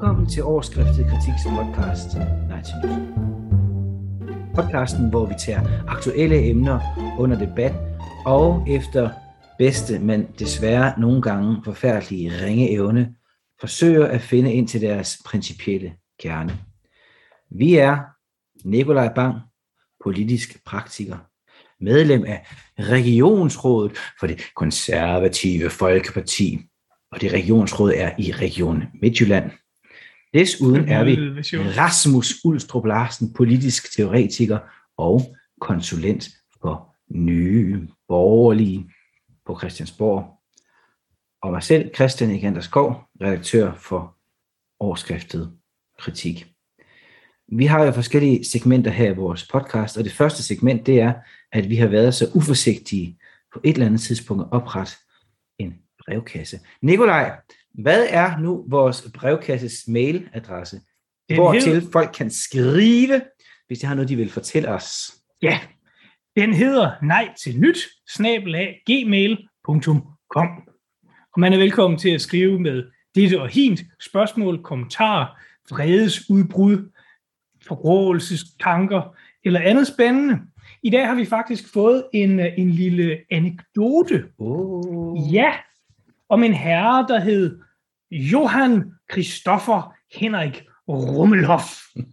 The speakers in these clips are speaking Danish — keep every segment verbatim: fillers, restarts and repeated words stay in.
Velkommen til Overskriftet Kritiks podcast, Nej til Nyt. Podcasten, hvor vi tager aktuelle emner under debat, og efter bedste, men desværre nogle gange forfærdelige ringe evne, forsøger at finde ind til deres principielle kerne. Vi er Nikolaj Bang, politisk praktiker, medlem af Regionsrådet for det konservative Folkeparti, og det regionsråd er i Region Midtjylland. Desuden er vi Rasmus Ulstrup Larsen, politisk teoretiker og konsulent for Nye Borgerlige på Christiansborg. Og mig selv, Christian Igander Skov, redaktør for Overskriftet Kritik. Vi har jo forskellige segmenter her i vores podcast, og det første segment, det er, at vi har været så uforsigtige på et eller andet tidspunkt at oprette en brevkasse. Nikolaj, hvad er nu vores brevkasses mailadresse, hvortil hed... folk kan skrive, hvis de har noget, de vil fortælle os? Ja, den hedder nej til nyt, snabel-a gmail punktum com. Og man er velkommen til at skrive med dette og hint, spørgsmål, kommentarer, vredesudbrud, forrådelsestanker eller andet spændende. I dag har vi faktisk fået en, en lille anekdote. Oh. Ja, om en herre, der hed Johan Christoffer Henrik Rummelhoff.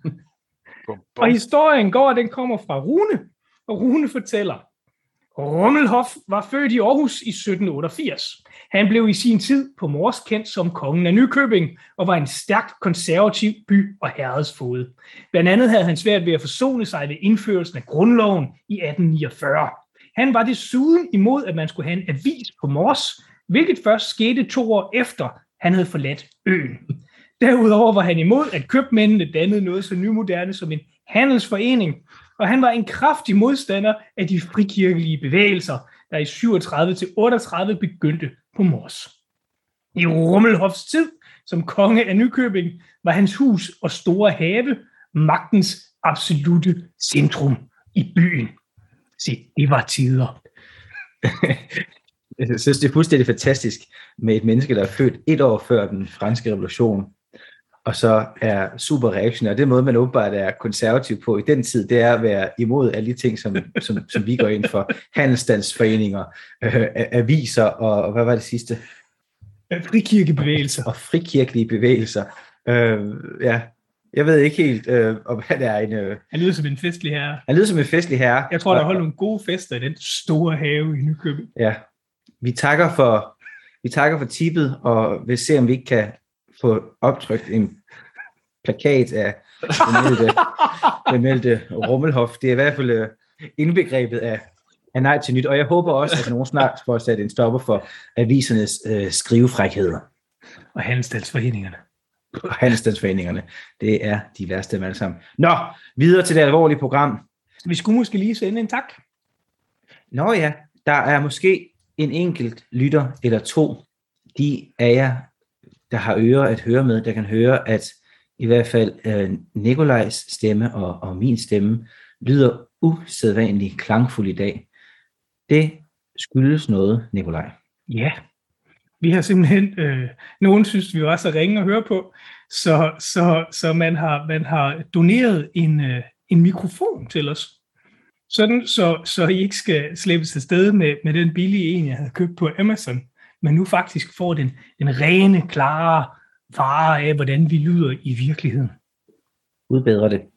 Og historien går, at den kommer fra Rune, og Rune fortæller: Rummelhoff var født i Aarhus i sytten otteogfirs. Han blev i sin tid på Mors kendt som kongen af Nykøbing, og var en stærkt konservativ by- og herredsfoged. Blandt andet havde han svært ved at forsone sig ved indførelsen af grundloven i atten niogfyrre. Han var desuden imod, at man skulle have en avis på Mors, hvilket først skete to år efter, han havde forladt øen. Derudover var han imod, at købmændene dannede noget så nymoderne som en handelsforening, og han var en kraftig modstander af de frikirkelige bevægelser, der i syvogtredive til otteogtredive begyndte på Mors. I Rummelhoffs tid som konge af Nykøbing var hans hus og store have magtens absolute centrum i byen. Se, det var tider. Jeg synes, det er fuldstændig fantastisk med et menneske, der er født et år før den franske revolution, og så er super reaktionær. Det måde, man åbenbart er konservativ på i den tid, det er at være imod alle de ting, som, som, som vi går ind for. Handelsstandsforeninger, øh, aviser og, og hvad var det sidste? Frikirkebevægelser. Og frikirkelige bevægelser. Øh, ja, jeg ved ikke helt, øh, om han er en... Øh, han lyder som en festlig herre. Han lyder som en festlig herre. Jeg tror, der holdt nogle gode fester i den store have i Nykøbing. Ja, vi takker for, vi takker for tippet, og vil se, om vi ikke kan få optrykt en plakat af den meldte Rummelhoff. Det er i hvert fald indbegrebet af, af nej til nyt, og jeg håber også, at nogen snart får sat en stopper for avisernes øh, skrivefrækheder. Og handelsstandsforeningerne. Og handelsstandsforeningerne. Det er de værste af dem alle sammen. Nå, videre til det alvorlige program. Vi skulle måske lige sende en tak. Nå ja, der er måske en enkelt lytter eller to, de af jer, der har ører at høre med, der kan høre, at i hvert fald øh, Nikolajs stemme og, og min stemme lyder usædvanligt klangfuld i dag. Det skyldes noget, Nikolaj. Ja, vi har simpelthen, øh, nogen synes, vi var så ringe at høre på, så, så, så man, har, man har doneret en, øh, en mikrofon til os. Sådan, så, så I ikke skal slæbes afsted med, med den billige en, jeg havde købt på Amazon, men nu faktisk får den, den rene, klare vare af, hvordan vi lyder i virkeligheden. Udbedre det.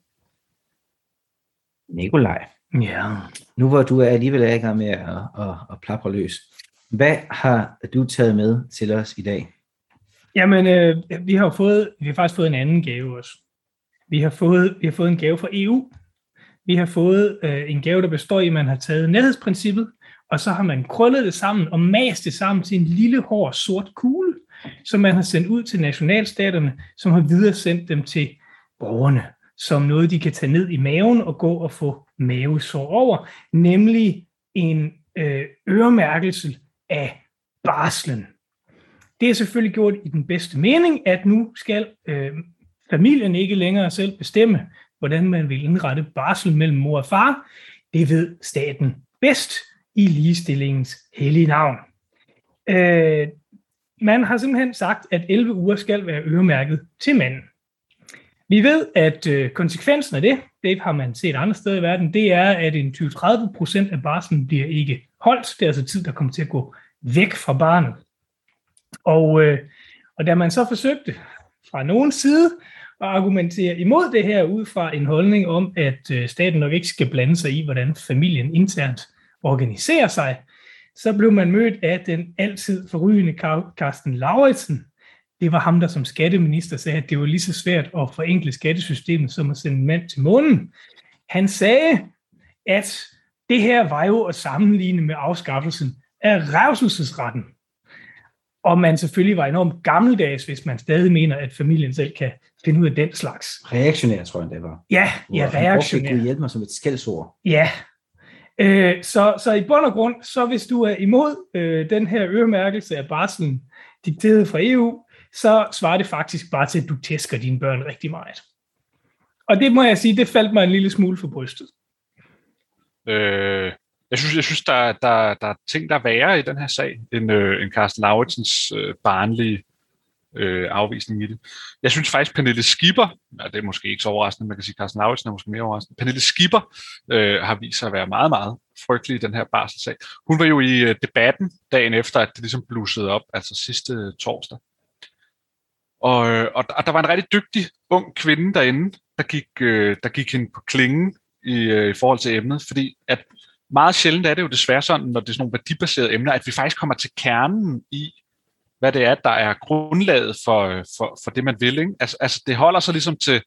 Nikolaj. Ja. Nu hvor du er alligevel i gang med at, at, at plapre løs, hvad har du taget med til os i dag? Jamen, øh, vi har jo fået, vi har faktisk fået en anden gave også. Vi har fået, vi har fået en gave fra E U. Vi har fået øh, en gave, der består i, at man har taget nærhedsprincippet, og så har man krøllet det sammen og mast det sammen til en lille hård sort kugle, som man har sendt ud til nationalstaterne, som har videresendt dem til borgerne, som noget, de kan tage ned i maven og gå og få mavesår over, nemlig en øh, øremærkelse af barslen. Det er selvfølgelig gjort i den bedste mening, at nu skal øh, familien ikke længere selv bestemme, hvordan man vil indrette barsel mellem mor og far. Det ved staten bedst i ligestillingens hellige navn. Øh, man har simpelthen sagt, at elleve uger skal være øremærket til manden. Vi ved, at øh, konsekvensen af det, det har man set andre steder i verden, det er, at en tyve til tredive procent af barslen bliver ikke holdt. Det er altså tid, der kommer til at gå væk fra barnet. Og, øh, og da man så forsøgte fra nogen side at argumentere imod det her ud fra en holdning om, at øh, staten nok ikke skal blande sig i, hvordan familien internt organiserer sig, så blev man mødt af den altid forrygende Karsten Lauritsen. Det var ham, der som skatteminister sagde, at det var lige så svært at forenkle skattesystemet, som at sende en mand til månen. Han sagde, at det her var jo at sammenligne med afskaffelsen af revselsesretten. Og man selvfølgelig var enormt gammeldags, hvis man stadig mener, at familien selv kan finde ud af den slags. Reaktionær, tror jeg, det var. Ja, ja, reaktionær. Det kunne hjælpe mig som et skældsord. Ja. Øh, så, så i bund og grund, så hvis du er imod øh, den her øremærkelse af barslen dikteret fra E U, så svarer det faktisk bare til, at du tæsker dine børn rigtig meget. Og det må jeg sige, det faldt mig en lille smule for brystet. Øh, jeg synes, jeg synes der, der, der er ting, der er værre i den her sag, end, øh, end Karsten Lauritsens øh, barnlige øh, afvisning i det. Jeg synes faktisk, Pernille Skipper, ja, det er måske ikke så overraskende, man kan sige, at Karsten Lauritsen er måske mere overraskende, Pernille Skipper øh, har vist sig at være meget, meget frygtelig i den her barselssag. Hun var jo i øh, debatten dagen efter, at det ligesom blussede op, altså sidste øh, torsdag. Og, og, og der var en rigtig dygtig ung kvinde derinde, der gik, øh, der gik hende på klingen i, øh, i forhold til emnet, fordi at meget sjældent er det jo desværre sådan, når det er sådan nogle værdibaserede emner, at vi faktisk kommer til kernen i, hvad det er, der er grundlaget for, for, for det, man vil. Ikke? Altså, altså det holder sig ligesom til,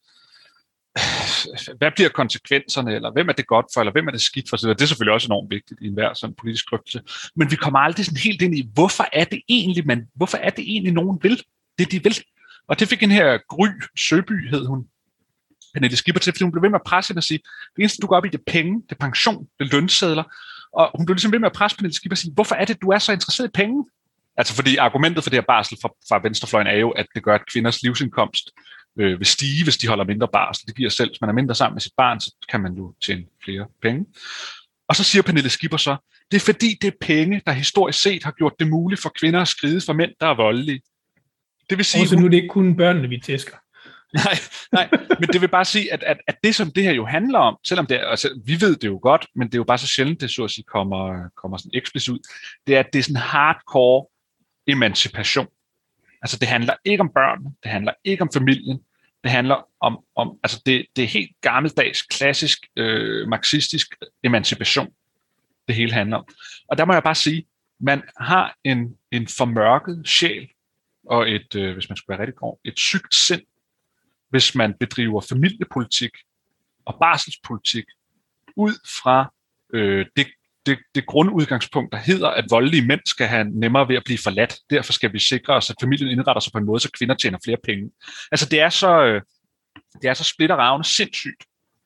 hvad bliver konsekvenserne, eller hvem er det godt for, eller hvem er det skidt for, så det er selvfølgelig også enormt vigtigt i enhver sådan politisk drøftelse. Men vi kommer aldrig sådan helt ind i, hvorfor er det egentlig, man, hvorfor er det egentlig, nogen vil, det de vil. Og det fik en her Gry Søby, hed hun, Pernille Skipper til, fordi hun blev ved med at presse hende og sige, det eneste, du går op i, det er penge, det er pension, det er lønsedler. Og hun blev ligesom ved med at presse Pernille Skipper og sige, hvorfor er det, du er så interesseret i penge? Altså fordi argumentet for det her barsel fra, fra venstrefløjen er jo, at det gør, at kvinders livsindkomst øh, vil stige, hvis de holder mindre barsel. Det giver selv, hvis man er mindre sammen med sit barn, så kan man jo tjene flere penge. Og så siger Pernille Skipper så, det er fordi, det er penge, der historisk set har gjort det muligt for kvinder at skride for mænd, der er voldelige. Det vil sige, også nu er det ikke kun børnene, vi tæsker. Nej, nej, men det vil bare sige, at, at, at det, som det her jo handler om, selvom det er, altså, vi ved det jo godt, men det er jo bare så sjældent, det så at sige kommer, kommer sådan eksplicit ud, det er, at det er sådan hardcore emancipation. Altså det handler ikke om børnene, det handler ikke om familien, det handler om, om altså det, det er helt gammeldags, klassisk, øh, marxistisk emancipation, det hele handler om. Og der må jeg bare sige, man har en, en formørket sjæl, og et, øh, hvis man skulle være rigtig grov, et sygt sind, hvis man bedriver familiepolitik og barselspolitik ud fra øh, det, det, det grundudgangspunkt, der hedder, at voldelige mænd skal have nemmere ved at blive forladt. Derfor skal vi sikre os, at familien indretter sig på en måde, så kvinder tjener flere penge. Altså det er så, øh, det er så splitterravne sindssygt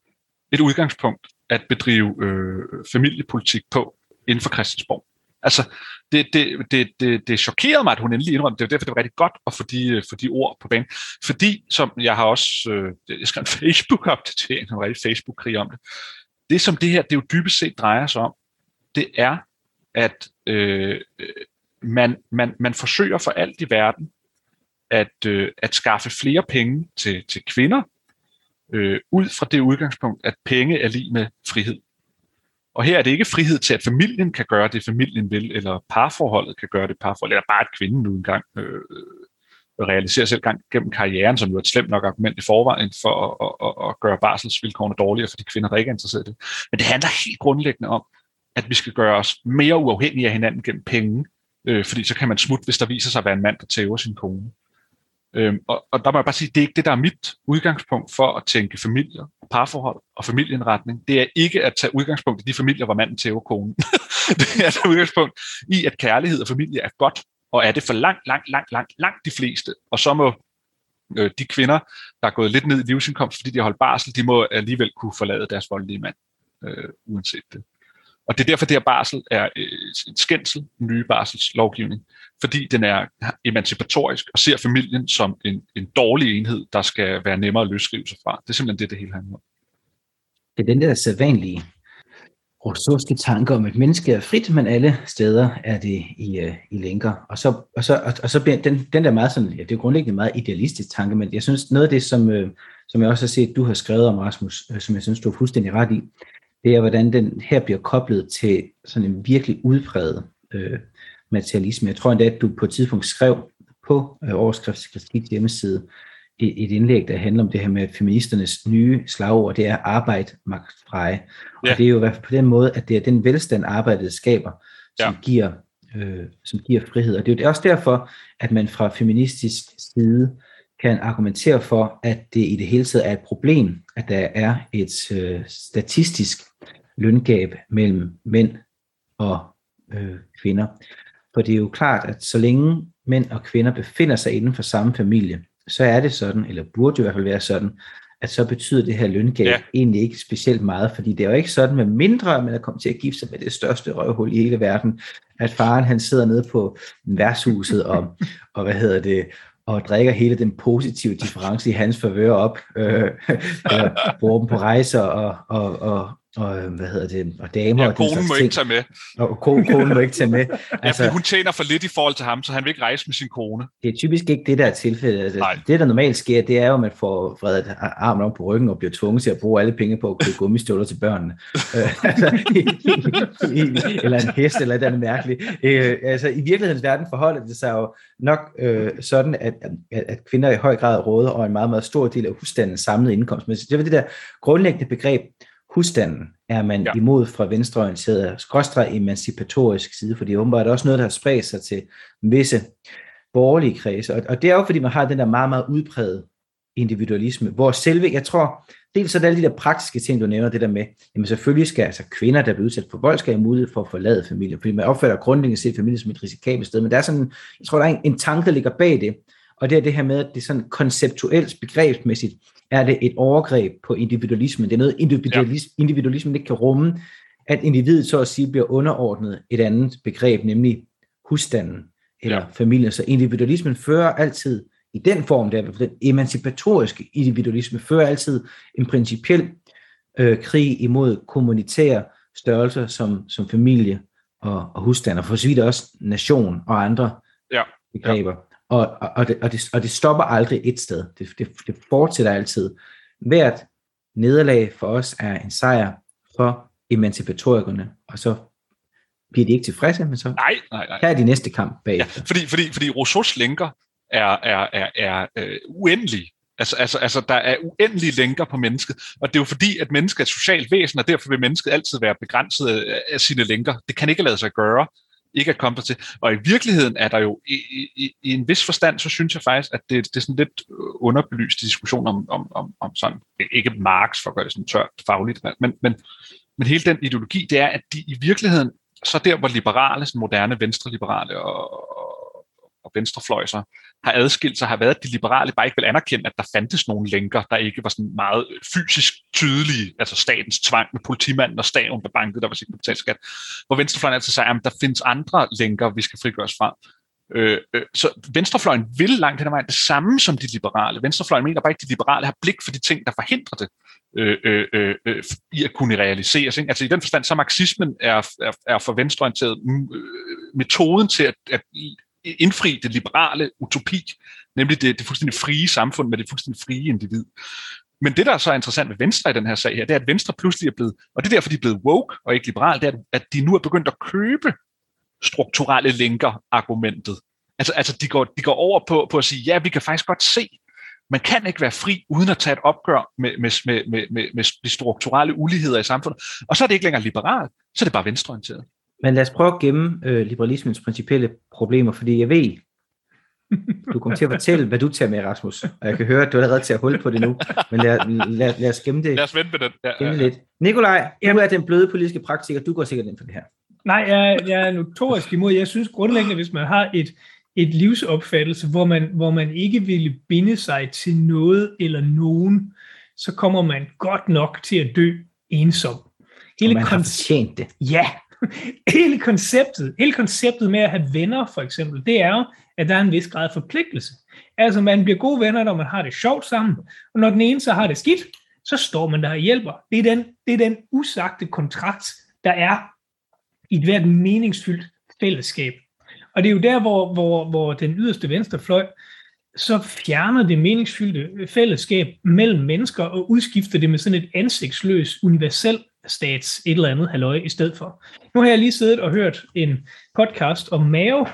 et udgangspunkt at bedrive øh, familiepolitik på inden for Christiansborg. Altså, det, det, det, det, det chokerede mig, at hun endelig indrømte. Det var derfor, det var rigtig godt at få de, for de ord på banen. Fordi, som jeg har også øh, jeg skrev en Facebook-opdatering, en rigtig Facebook-krig om det. Det, som det her, det jo dybest set drejer sig om, det er, at øh, man, man, man forsøger for alt i verden at, øh, at skaffe flere penge til, til kvinder, øh, ud fra det udgangspunkt, at penge er lig med frihed. Og her er det ikke frihed til, at familien kan gøre det, familien vil, eller parforholdet kan gøre det, parforholdet, eller bare at kvinden nu engang øh, realiserer selv gang gennem karrieren, som jo er et slemt nok argument i forvejen for at, at, at gøre barselsvilkårene dårligere for de kvinder, der ikke er interesseret i det. Men det handler helt grundlæggende om, at vi skal gøre os mere uafhængige af hinanden gennem penge, øh, fordi så kan man smutte, hvis der viser sig at være en mand, der tæver sin kone. Øhm, og, og der må jeg bare sige, det er ikke det, der er mit udgangspunkt for at tænke familier, parforhold og familieindretning. Det er ikke at tage udgangspunkt i de familier, hvor manden tæver konen. Det er at tage udgangspunkt i, at kærlighed og familie er godt, og er det for langt, langt, langt, langt, langt de fleste. Og så må øh, de kvinder, der er gået lidt ned i livsindkomst, fordi de har holdt barsel, de må alligevel kunne forlade deres voldelige mand, øh, uanset det. Og det er derfor, det her barsel er en skændsel, en nye barselslovgivning, fordi den er emancipatorisk og ser familien som en, en dårlig enhed, der skal være nemmere at løsrive sig fra. Det er simpelthen det, det hele handler om. Det er den der sædvanlige Rousseauske tanker om, at mennesket er frit, men alle steder er det i, uh, i lænker. Og så, og så, og, og så bliver den, den der meget sådan, ja, det er jo grundlæggende en meget idealistisk tanke, men jeg synes, noget af det, som, uh, som jeg også har set, du har skrevet om, Rasmus, uh, som jeg synes, du er fuldstændig ret i, det er, hvordan den her bliver koblet til sådan en virkelig udpræget uh, materialisme. Jeg tror endda, at du på et tidspunkt skrev på uh, Overskriftskritik hjemmeside et indlæg, der handler om det her med feministernes nye slagord, det er arbejde, magt, freje. Og ja. Det er jo i hvert fald på den måde, at det er den velstand, arbejdet skaber, som, ja. giver, øh, som giver frihed. Og det er jo også derfor, at man fra feministisk side kan argumentere for, at det i det hele taget er et problem, at der er et øh, statistisk løngab mellem mænd og øh, kvinder. For det er jo klart, at så længe mænd og kvinder befinder sig inden for samme familie, så er det sådan, eller burde i hvert fald være sådan, at så betyder det her løngab ja. egentlig ikke specielt meget, fordi det er jo ikke sådan, med mindre man er kommet til at gifte sig med det største røvhul i hele verden, at faren han sidder nede på værtshuset og, og hvad hedder det, og drikker hele den positive difference i hans favør op, øh, eller bruger dem på rejser og, og, og, og hvad hedder det, og damer. Ja, og konen må ting. ikke tage med. Og konen må ikke tage med. Altså, ja, hun tjener for lidt i forhold til ham, så han vil ikke rejse med sin kone. Det er typisk ikke det, der er tilfældet. Altså, det, der normalt sker, det er jo, at man får vredet armen om på ryggen og bliver tvunget til at bruge alle penge på at købe gummistøvler til børnene. Eller en hest, eller et andet mærkeligt. Øh, altså, i virkelighedens verden forholder det sig jo nok øh, sådan, at, at, at kvinder i høj grad råder over en meget, meget stor del af husstandens samlede indkomst. Men det var det der grundlæggende begreb, husstanden er man ja. imod fra venstreorienteret, skråstreg emancipatorisk side, fordi åbenbart er også noget, der har spredt sig til visse borgerlige kredse. Og, og det er jo, fordi man har den der meget, meget udpræget individualisme, hvor selve, jeg tror, dels er der alle de der praktiske ting, du nævner, det der med, jamen selvfølgelig skal altså kvinder, der bliver udsat for vold, skal have mulighed for at forlade familien, fordi man opfatter grundlæggende set familien som et risikabelt sted, men der er sådan, jeg tror, der er en, en tanke, der ligger bag det, og det er det her med, at det er sådan konceptuelt, begrebsmæssigt, er det et overgreb på individualismen. Det er noget, individualism, ja. individualismen ikke kan rumme, at individet så at sige bliver underordnet et andet begreb, nemlig husstanden eller ja. familien. Så individualismen fører altid, i den form, der den emancipatoriske individualisme, fører altid en principiel øh, krig imod kommunitære størrelser som, som familie og, og husstand, og for så vidt også nation og andre ja. begreber. Ja. Og, og, det, og, det, og det stopper aldrig et sted. Det, det, det fortsætter altid. Hvert nederlag for os er en sejr for emancipatorikerne, og så bliver de ikke tilfredse, men så nej, nej, nej. her er de næste kamp bagefter. Ja, fordi, fordi, fordi Rousseaus lænker er, er, er, er øh, uendelige. Altså, altså, altså, der er uendelige lænker på mennesket, og det er jo fordi, at mennesket er et socialt væsen, og derfor vil mennesket altid være begrænset af sine lænker. Det kan ikke lade sig gøre. Ikke at komme til. Og i virkeligheden er der jo i, i, i en vis forstand, så synes jeg faktisk, at det, det er sådan lidt underbelyst diskussion om, om, om, om sådan, ikke Marx for at gøre det sådan tørt fagligt, men, men, men hele den ideologi, det er, at de i virkeligheden, så der hvor liberale, sådan moderne venstreliberale og, og, og venstrefløjser har adskilt sig, har været, at de liberale bare ikke vil anerkende, at der fandtes nogle lænker, der ikke var sådan meget fysisk tydelige, altså statens tvang med politimanden og staven, der bankede, der var sikkert betalt skat. Hvor venstrefløjen altid siger, at der findes andre lænker, vi skal frigøres fra. Øh, øh, så venstrefløjen vil langt hen ad vejen det samme som de liberale. Venstrefløjen mener bare ikke, at de liberale har blik for de ting, der forhindrer det øh, øh, øh, i at kunne realiseres. Ikke? Altså i den forstand, så marxismen er, er, er for venstreorienteret øh, metoden til at, at indfri det liberale utopi, nemlig det, det fuldstændig frie samfund med det fuldstændig frie individ. Men det, der er så interessant ved Venstre i den her sag her, det er, at Venstre pludselig er blevet, og det er derfor, de er blevet woke og ikke liberale, det er, at de nu er begyndt at købe strukturelle lænker-argumentet. Altså, altså de, går, de går over på, på at sige, ja, vi kan faktisk godt se, man kan ikke være fri, uden at tage et opgør med, med, med, med, med, med de strukturelle uligheder i samfundet. Og så er det ikke længere liberalt, så er det bare venstreorienteret. Men lad os prøve at gemme øh, liberalismens principielle problemer, fordi jeg ved, du kommer til at fortælle, hvad du tager med, Rasmus. Og jeg kan høre, at du er allerede til at holde på det nu. Men lad, lad, lad os gemme det. Lad os vente med den. Ja, ja, ja. Lidt. Nikolaj, du Jamen. er den bløde politiske praktiker. Du går sikkert ind for det her. Nej, jeg, jeg er notorisk imod. Jeg synes grundlæggende, hvis man har et, et livsopfattelse, hvor man, hvor man ikke ville binde sig til noget eller nogen, så kommer man godt nok til at dø ensom. Hele og man har fortjent det. Ja, hele konceptet, hele konceptet med at have venner, for eksempel, det er jo, at der er en vis grad af forpligtelse. Altså, man bliver gode venner, når man har det sjovt sammen, og når den ene så har det skidt, så står man der og hjælper. Det er den, det er den usagte kontrakt, der er i et hvert meningsfyldt fællesskab. Og det er jo der, hvor, hvor, hvor den yderste venstrefløj så fjerner det meningsfyldte fællesskab mellem mennesker og udskifter det med sådan et ansigtsløst universel stats et eller andet halløj i stedet for. Nu har jeg lige siddet og hørt en podcast om mave,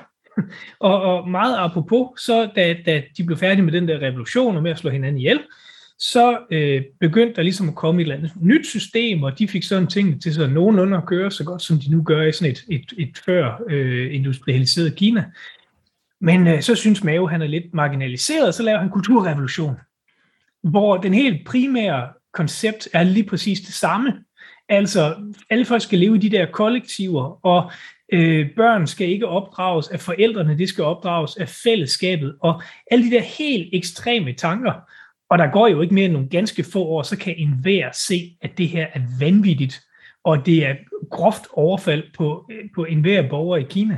og, og meget apropos, så da, da de blev færdige med den der revolution og med at slå hinanden ihjel, så øh, begyndte der ligesom at komme et eller andet nyt system, og de fik sådan ting til sådan nogenlunde at køre så godt, som de nu gør i sådan et, et, et før øh, industrialiseret Kina. Men øh, så synes Mao, han er lidt marginaliseret, så laver han kulturrevolution, hvor den helt primære koncept er lige præcis det samme. Altså, alle folk skal leve i de der kollektiver, og øh, børn skal ikke opdrages af forældrene, det skal opdrages af fællesskabet, og alle de der helt ekstreme tanker. Og der går jo ikke mere end nogle ganske få år, så kan enhver se, at det her er vanvittigt, og det er groft overfald på, på enhver borger i Kina.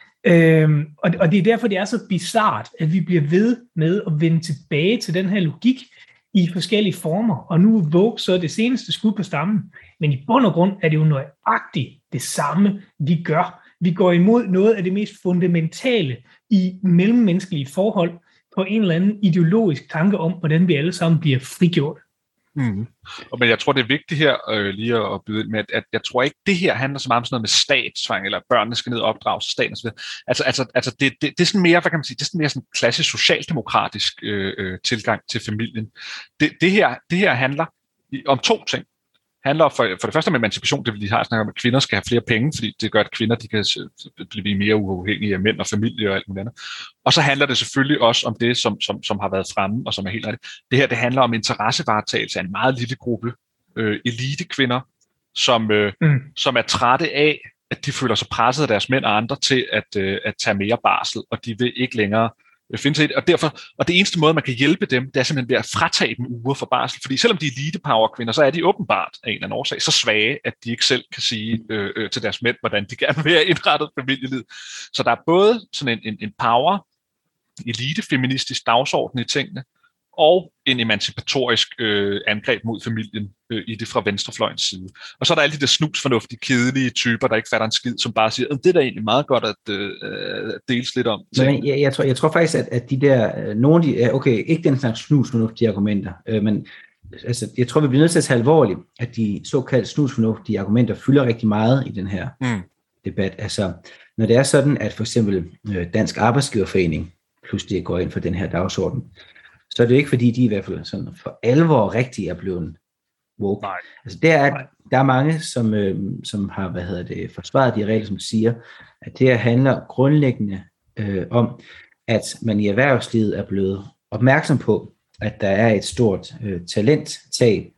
Øhm, og, og det er derfor, det er så bizart, at vi bliver ved med at vende tilbage til den her logik i forskellige former. Og nu er Vogue så det seneste skud på stammen. Men i bund og grund er det jo nøjagtigt det samme, vi gør. Vi går imod noget af det mest fundamentale i mellemmenneskelige forhold på en eller anden ideologisk tanke om, hvordan vi alle sammen bliver frigjort. Mm. Men jeg tror, det er vigtigt her øh, lige at byde med, at, at jeg tror ikke, det her handler så meget om sådan noget med statstvang, eller børnene skal ned og opdrages til staten osv. Altså, altså, altså det, det, det er sådan mere, hvad kan man sige, det er sådan mere sådan klassisk socialdemokratisk øh, øh, tilgang til familien. Det, det, her, det her handler om to ting. Handler for, for det første om emancipation, det vil de har snakket om, at kvinder skal have flere penge, fordi det gør, at kvinder de kan blive mere uafhængige af mænd og familie og alt muligt andet. Og så handler det selvfølgelig også om det, som, som, som har været fremme, og som er helt rigtigt. Det her, det handler om interessevaretagelse af en meget lille gruppe øh, elitekvinder, som, øh, mm. som er trætte af, at de føler sig presset af deres mænd og andre til at, øh, at tage mere barsel, og de vil ikke længere finde sig i det. Og, derfor, og det eneste måde, man kan hjælpe dem, det er simpelthen ved at fratage dem uger for barsel. Fordi selvom de er elite-power-kvinder, så er de åbenbart af en eller anden årsag så svage, at de ikke selv kan sige øh, øh, til deres mænd, hvordan de gerne vil have indrettet familielivet. Så der er både sådan en, en, en power, elite-feministisk dagsorden i tingene, og en emancipatorisk øh, angreb mod familien øh, i det fra venstrefløjens side. Og så er der alle de der snusfornuftige, kedelige typer, der ikke fatter en skid, som bare siger, at det er da egentlig meget godt at øh, deles lidt om. Men jeg, jeg, tror, jeg tror faktisk, at, at de der, nogle af de, okay, ikke den slags snusfornuftige argumenter, øh, men altså, jeg tror, vi bliver nødt til at tage alvorligt, at de såkaldte snusfornuftige argumenter fylder rigtig meget i den her mm. debat. Altså, når det er sådan, at for eksempel øh, Dansk Arbejdsgiverforening pludselig går ind for den her dagsorden, så er det jo ikke, fordi de i hvert fald sådan for alvor rigtig er blevet woke. Nej. Altså der er, der er mange, som, øh, som har hvad hedder det, forsvaret de regler, som siger, at det her handler grundlæggende øh, om, at man i erhvervslivet er blevet opmærksom på, at der er et stort øh, talenttab,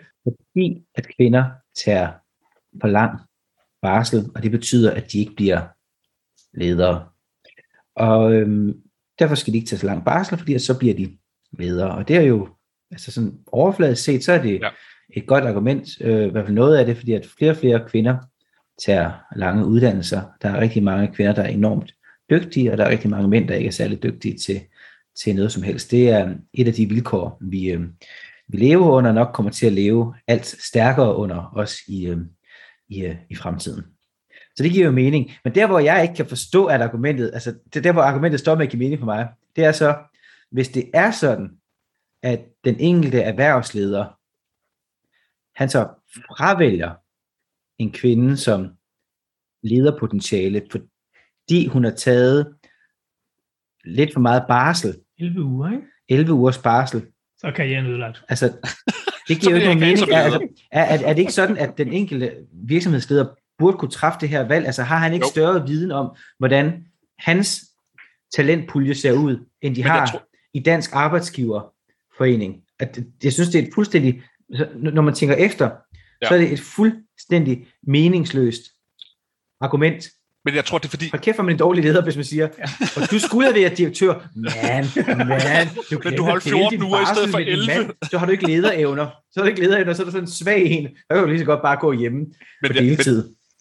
fordi at kvinder tager for lang barsel, og det betyder, at de ikke bliver ledere. Og øh, derfor skal de ikke tage så lang barsel, fordi så bliver de ledere. Og det er jo, altså sådan overfladisk set, så er det ja. et godt argument, øh, i hvert fald noget af det, fordi at flere og flere kvinder tager lange uddannelser. Der er rigtig mange kvinder, der er enormt dygtige, og der er rigtig mange mænd, der ikke er særlig dygtige til, til noget som helst. Det er et af de vilkår, vi, øh, vi lever under, og nok kommer til at leve alt stærkere under os i, øh, i, øh, i fremtiden. Så det giver jo mening. Men der, hvor jeg ikke kan forstå, at argumentet, altså det der, hvor argumentet står med at give mening for mig, det er så, hvis det er sådan, at den enkelte erhvervsleder, han så fravælger en kvinde som lederpotentiale, fordi hun har taget lidt for meget barsel. elleve uger, ikke? elleve ugers barsel. Så kan jeg nødlagt. Altså, det giver jo ikke nogen mening. Er, altså, er, er, er det ikke sådan, at den enkelte virksomhedsleder burde kunne træffe det her valg? Altså har han ikke jo. større viden om, hvordan hans talentpulje ser ud, end de Men har tror... i Dansk Arbejdsgiverforening? At, jeg synes, det er et fuldstændig, når man tænker efter, ja. så er det et fuldstændig meningsløst argument. Men jeg tror, det er fordi... For kæft, er man en dårlig leder, hvis man siger, ja. og du skulle have været direktør. Man, man, du Men du holdt fjorten uger i stedet for elleve. Mand, så har du ikke lederevner. Så har du ikke lederevner, så er du sådan en svag en. Der kan du lige så godt bare gå hjemme men på deltid.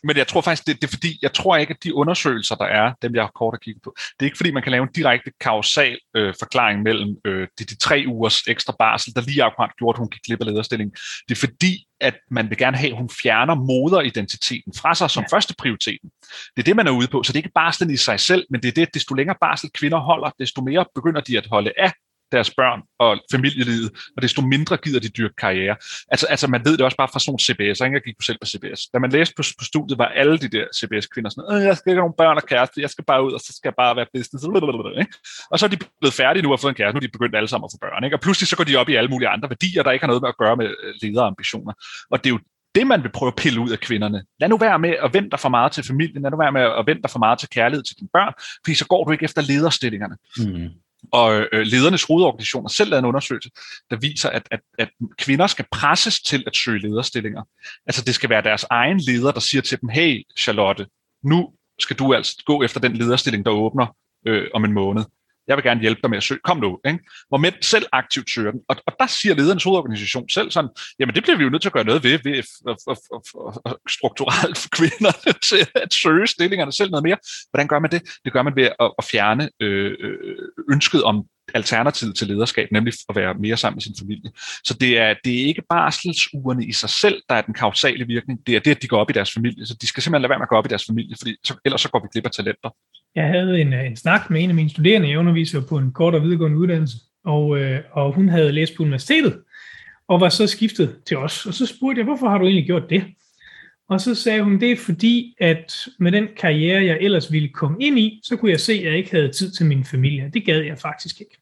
Men jeg tror faktisk, det, det er fordi, jeg tror ikke, at de undersøgelser, der er, dem jeg har kort at kigge på, det er ikke fordi, man kan lave en direkte kausal øh, forklaring mellem øh, de, de tre ugers ekstra barsel, der lige akkurat gjorde, at hun gik glip af lederstillingen. Det er fordi, at man vil gerne have, at hun fjerner moderidentiteten fra sig som ja. første prioriteten. Det er det, man er ude på. Så det er ikke barslen i sig selv, men det er det, at desto længere barsel kvinder holder, desto mere begynder de at holde af deres børn og familielivet, og desto mindre gider de dyrke karriere. Altså, altså man ved det også bare fra sådan nogle C B S. Jeg gik selv på C B S. Da man læste på, på studiet, var alle de der C B S-kvinder sådan, jeg skal ikke have nogen børn og kæreste, jeg skal bare ud, og så skal jeg bare være business. Og så er de blevet færdige nu og fået en kæreste, nu er de begyndt alle sammen at få børn. Ikke? Og pludselig så går de op i alle mulige andre værdier, der ikke har noget med at gøre med lederambitioner. Og det er jo det, man vil prøve at pille ud af kvinderne. Lad nu være med at vente dig for meget til familien, lad nu være med at vente dig for meget til kærlighed til dine børn, fordi så går du ikke efter lederstillingerne. Mm. Og øh, ledernes hovedorganisationer selv lavede en undersøgelse, der viser, at, at, at kvinder skal presses til at søge lederstillinger. Altså det skal være deres egen leder, der siger til dem, hey Charlotte, nu skal du altså gå efter den lederstilling, der åbner øh, om en måned. Jeg vil gerne hjælpe dig med at søge. Kom nu, ikke? Hvor mænd selv aktivt søger den. Og, og der siger ledernes hovedorganisation selv sådan, jamen det bliver vi jo nødt til at gøre noget ved, ved at, at, at, at, at strukturelt for kvinderne til at søge stillingerne selv noget mere. Hvordan gør man det? Det gør man ved at, at fjerne øh, ønsket om alternativet til lederskab, nemlig at være mere sammen med sin familie. Så det er, det er ikke barselsugerne i sig selv, der er den kausale virkning. Det er det, at de går op i deres familie. Så de skal simpelthen lade være med at gå op i deres familie, fordi så, ellers så går vi glip af talenter. Jeg havde en, en snak med en af mine studerende, jeg underviser på en kort og videregående uddannelse, og, øh, og hun havde læst på universitetet, og var så skiftet til os. Og så spurgte jeg, hvorfor har du egentlig gjort det? Og så sagde hun, det er fordi, at med den karriere, jeg ellers ville komme ind i, så kunne jeg se, at jeg ikke havde tid til min familie. Det gad jeg faktisk ikke.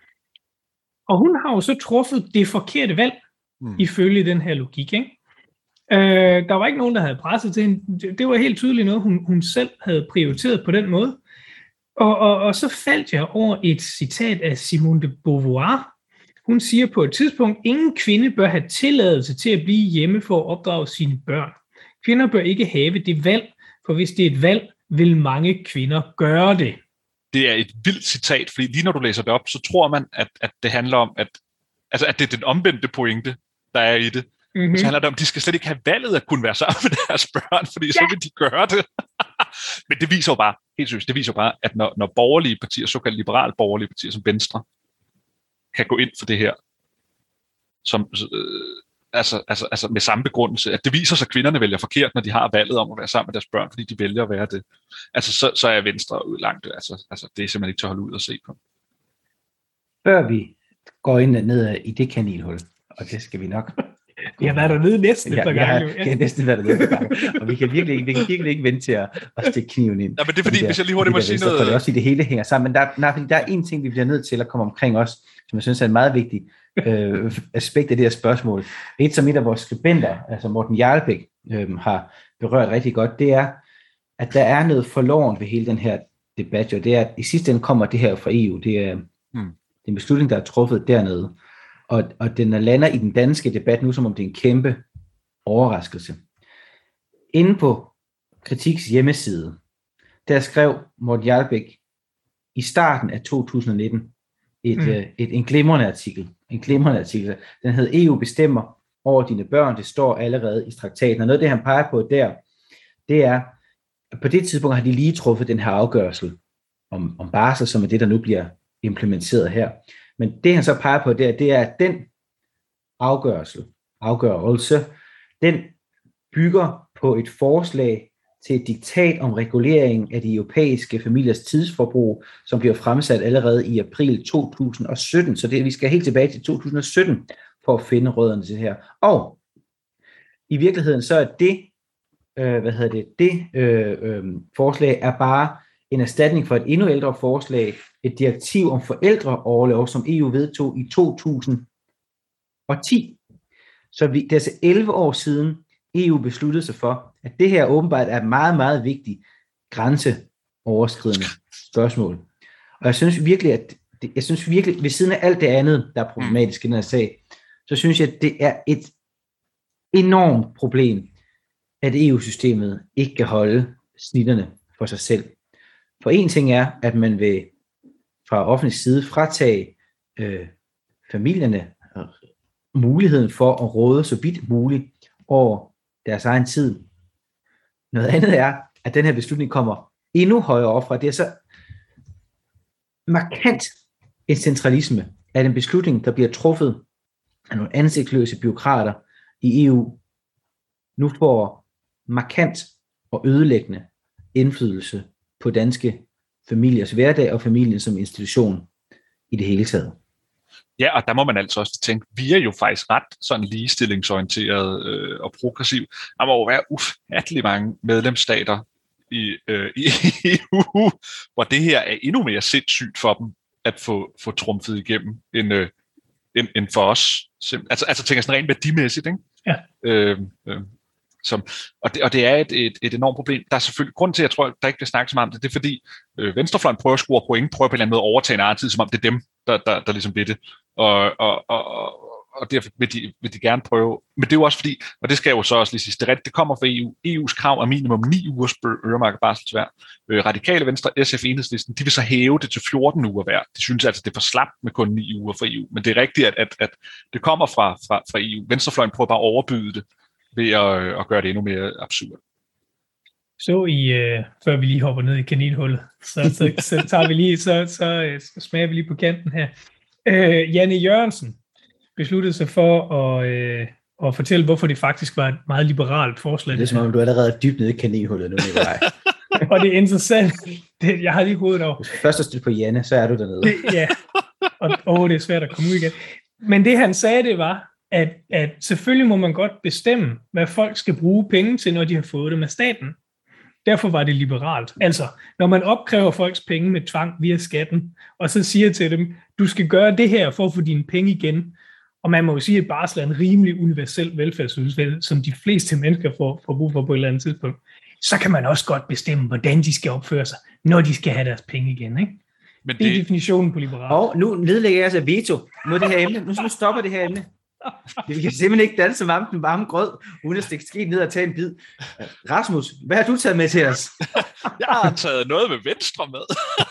Og hun har jo så truffet det forkerte valg, mm. ifølge den her logik, ikke? Øh, der var ikke nogen, der havde presset til hende. Det var helt tydeligt noget, hun, hun selv havde prioriteret på den måde. Og, og, og så faldt jeg over et citat af Simone de Beauvoir. Hun siger på et tidspunkt, ingen kvinde bør have tilladelse til at blive hjemme for at opdrage sine børn. Kvinder bør ikke have det valg, for hvis det er et valg, vil mange kvinder gøre det. Det er et vildt citat, fordi lige når du læser det op, så tror man, at, at det handler om, at, altså, at det er den omvendte pointe, der er i det. Mm-hmm. Så handler det om, at de skal slet ikke have valget at kunne være sammen med deres børn, fordi ja. så vil de gøre det. Men det viser jo bare, helt seriøst, det viser jo bare, at når, når borgerlige partier, såkaldt liberale borgerlige partier som Venstre, kan gå ind for det her, som, øh, altså, altså, altså med samme begrundelse, at det viser sig, at kvinderne vælger forkert, når de har valget om at være sammen med deres børn, fordi de vælger at være det. Altså, så, så er Venstre ud langt. Altså, altså, det er simpelthen ikke til at holde ud og se på. Før vi går ind ned i det kaninhul, og det skal vi nok... Vi har været dernede næsten et par gange. Ja, vi har næsten været dernede et par gange, og vi kan virkelig ikke, vi kan virkelig ikke vente til at, at stikke kniven ind. Ja, men det er fordi, der, hvis jeg lige hurtigt må sige noget... For det er også, fordi det hele hænger sammen, men der, nej, der er en ting, vi bliver nødt til at komme omkring også, som jeg synes er en meget vigtig øh, aspekt af det her spørgsmål. Et, som et af vores skribenter, altså Morten Jarlbæk, øh, har berørt rigtig godt, det er, at der er noget forlorent ved hele den her debat, og det er, at i sidste ende kommer det her fra E U, det er, hmm. det er en beslutning, der er truffet dernede. Og, og den lander i den danske debat nu, som om det er en kæmpe overraskelse. Inde på Kritiks hjemmeside, der skrev Morten Jarlbæk i starten af to tusind nitten et, mm. et, et, en glimrende artikel. En glimrende artikel. Den hed E U bestemmer over dine børn. Det står allerede i traktaten. Og noget af det, han peger på der, det er, at på det tidspunkt har de lige truffet den her afgørelse om, om barsel, som er det, der nu bliver implementeret her. Men det han så peger på der, det er, at den afgørelse, afgørelse, den bygger på et forslag til et diktat om regulering af de europæiske familiers tidsforbrug, som bliver fremsat allerede i april to tusind og sytten. Så det, vi skal helt tilbage til to tusind og sytten for at finde rødderne til det her. Og i virkeligheden så er det, øh, hvad hedder det, det øh, øh, forslag er bare en erstatning for et endnu ældre forslag, et direktiv om forældreorlov, som E U vedtog i to tusind og ti. Så vi, det er altså elleve år siden, E U besluttede sig for, at det her åbenbart er et meget, meget vigtigt grænseoverskridende spørgsmål. Og jeg synes virkelig, at det, jeg synes virkelig, ved siden af alt det andet, der er problematisk i den her sag, så synes jeg, at det er et enormt problem, at E U-systemet ikke kan holde snitterne for sig selv. For en ting er, at man vil fra offentlig side fratage øh, familierne muligheden for at råde så vidt muligt over deres egen tid. Noget andet er, at den her beslutning kommer endnu højere op fra. Det er så markant en centralisme, at en beslutning, der bliver truffet af nogle ansigtsløse bureaukrater i E U, nu får markant og ødelæggende indflydelse på danske familiers hverdag og familien som institution i det hele taget. Ja, og der må man altså også tænke, vi er jo faktisk ret sådan ligestillingsorienteret øh, og progressiv. Der må jo være ufattelig mange medlemsstater i, øh, i E U, hvor det her er endnu mere sindssygt for dem at få, få trumfet igennem end, øh, end, end for os. Altså, altså tænker sådan rent værdimæssigt, ikke? Ja. Øh, øh, som, og, det, og det er et, et, et enormt problem. Der er selvfølgelig grund til, at jeg tror, der ikke bliver snakket så meget om det, det er fordi øh, venstrefløjen prøver at score point, prøver på en eller anden måde at overtage en narrativ, som om det er dem, der, der, der ligesom bliver det. Og, og, og, og derfor vil de, vil de gerne prøve. Men det er jo også fordi, og det skal jeg jo så også lige sige, det, rigtigt, det kommer fra E U. E U's krav er minimum ni ugers øremærket barsel til hver. Øh, Radikale Venstre, S F, Enhedslisten, de vil så hæve det til fjorten uger hver. De synes altså, det er for slapt med kun ni uger fra E U. Men det er rigtigt, at, at, at det kommer fra, fra, fra E U. Venstrefløjen prøver bare at overbyde det ved at, at gøre det endnu mere absurd. Så i, øh, før vi lige hopper ned i kaninhullet, så, så, så, tager vi lige, så, så, så smager vi lige på kanten her. Øh, Janne Jørgensen besluttede sig for at, øh, at fortælle, hvorfor det faktisk var et meget liberalt forslag. Det er som om, du er allerede dybt nede i kaninhullet nu, Nikolaj. Og det er interessant. Det, jeg har lige hovedet over. Hvis først er stødt på Janne, så er du dernede. Det, ja, og åh, det er svært at komme ud igen. Men det han sagde, det var, at, at selvfølgelig må man godt bestemme, hvad folk skal bruge penge til, når de har fået dem af staten. Derfor var det liberalt. Altså, når man opkræver folks penge med tvang via skatten, og så siger til dem, du skal gøre det her for at få dine penge igen, og man må jo sige, at barsel er en rimelig universel velfærdsydelse, som de fleste mennesker får, får brug for på et eller andet tidspunkt, så kan man også godt bestemme, hvordan de skal opføre sig, når de skal have deres penge igen. Ikke? Men det, det er definitionen på liberalt. Og nu nedlægger jeg altså veto mod det her emne. Nu, nu stopper det her emne. Vi kan simpelthen ikke danse varme den varme grød, uden at stikke skeen ned og tage en bid. Rasmus, hvad har du taget med til os? Jeg har taget noget med Venstre med.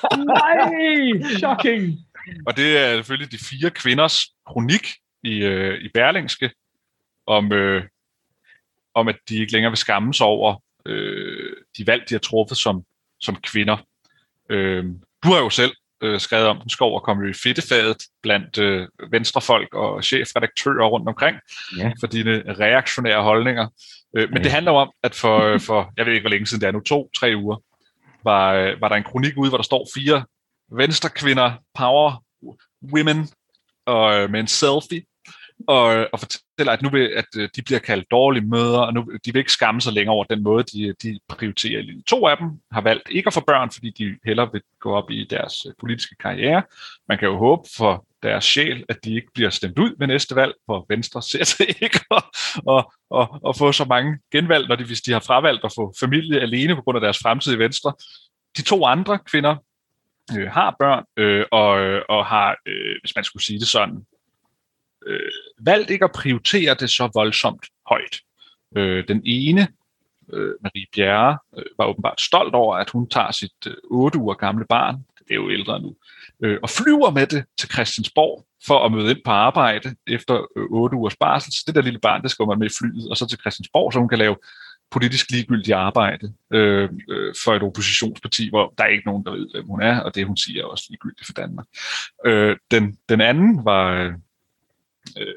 Nej, shocking. Og det er selvfølgelig de fire kvinders kronik i, øh, i Berlingske, om, øh, om at de ikke længere vil skammes over øh, de valg, de har truffet som, som kvinder. Øh, du har jo selv øh, skrevet om den skov og kom jo i fedtefadet blandt øh, venstrefolk og chefredaktører rundt omkring, ja, for dine reaktionære holdninger. Øh, men ja, det handler om, at for, for, jeg ved ikke hvor længe siden det er nu, to, tre uger, var, var der en kronik ude, hvor der står fire venstrekvinder, power women, og med en selfie, og, og fortæller, at nu vil, at de bliver kaldt dårlige mødre, og nu, de vil ikke skamme sig længere over den måde, de, de prioriterer. To af dem har valgt ikke at få børn, fordi de hellere vil gå op i deres politiske karriere. Man kan jo håbe for deres sjæl, at de ikke bliver stemt ud ved næste valg, for Venstre ser til ikke at, at, at, at få så mange genvalg, når de, hvis de har fravalgt at få familie alene på grund af deres fremtid i Venstre. De to andre kvinder øh, har børn, øh, og, og har, øh, hvis man skulle sige det sådan, øh, valgt ikke at prioritere det så voldsomt højt. Øh, den ene, øh, Marie Bjerre, øh, var åbenbart stolt over, at hun tager sit øh, otte uger gamle barn, det er jo ældre nu, øh, og flyver med det til Christiansborg for at møde ind på arbejde efter øh, otte ugers barsel. Så det der lille barn, det skal man med i flyet, og så til Christiansborg, så hun kan lave politisk ligegyldigt arbejde øh, øh, for et oppositionsparti, hvor der er ikke nogen, der ved, hvem hun er, og det, hun siger, er også ligegyldigt for Danmark. Øh, den, den anden var øh,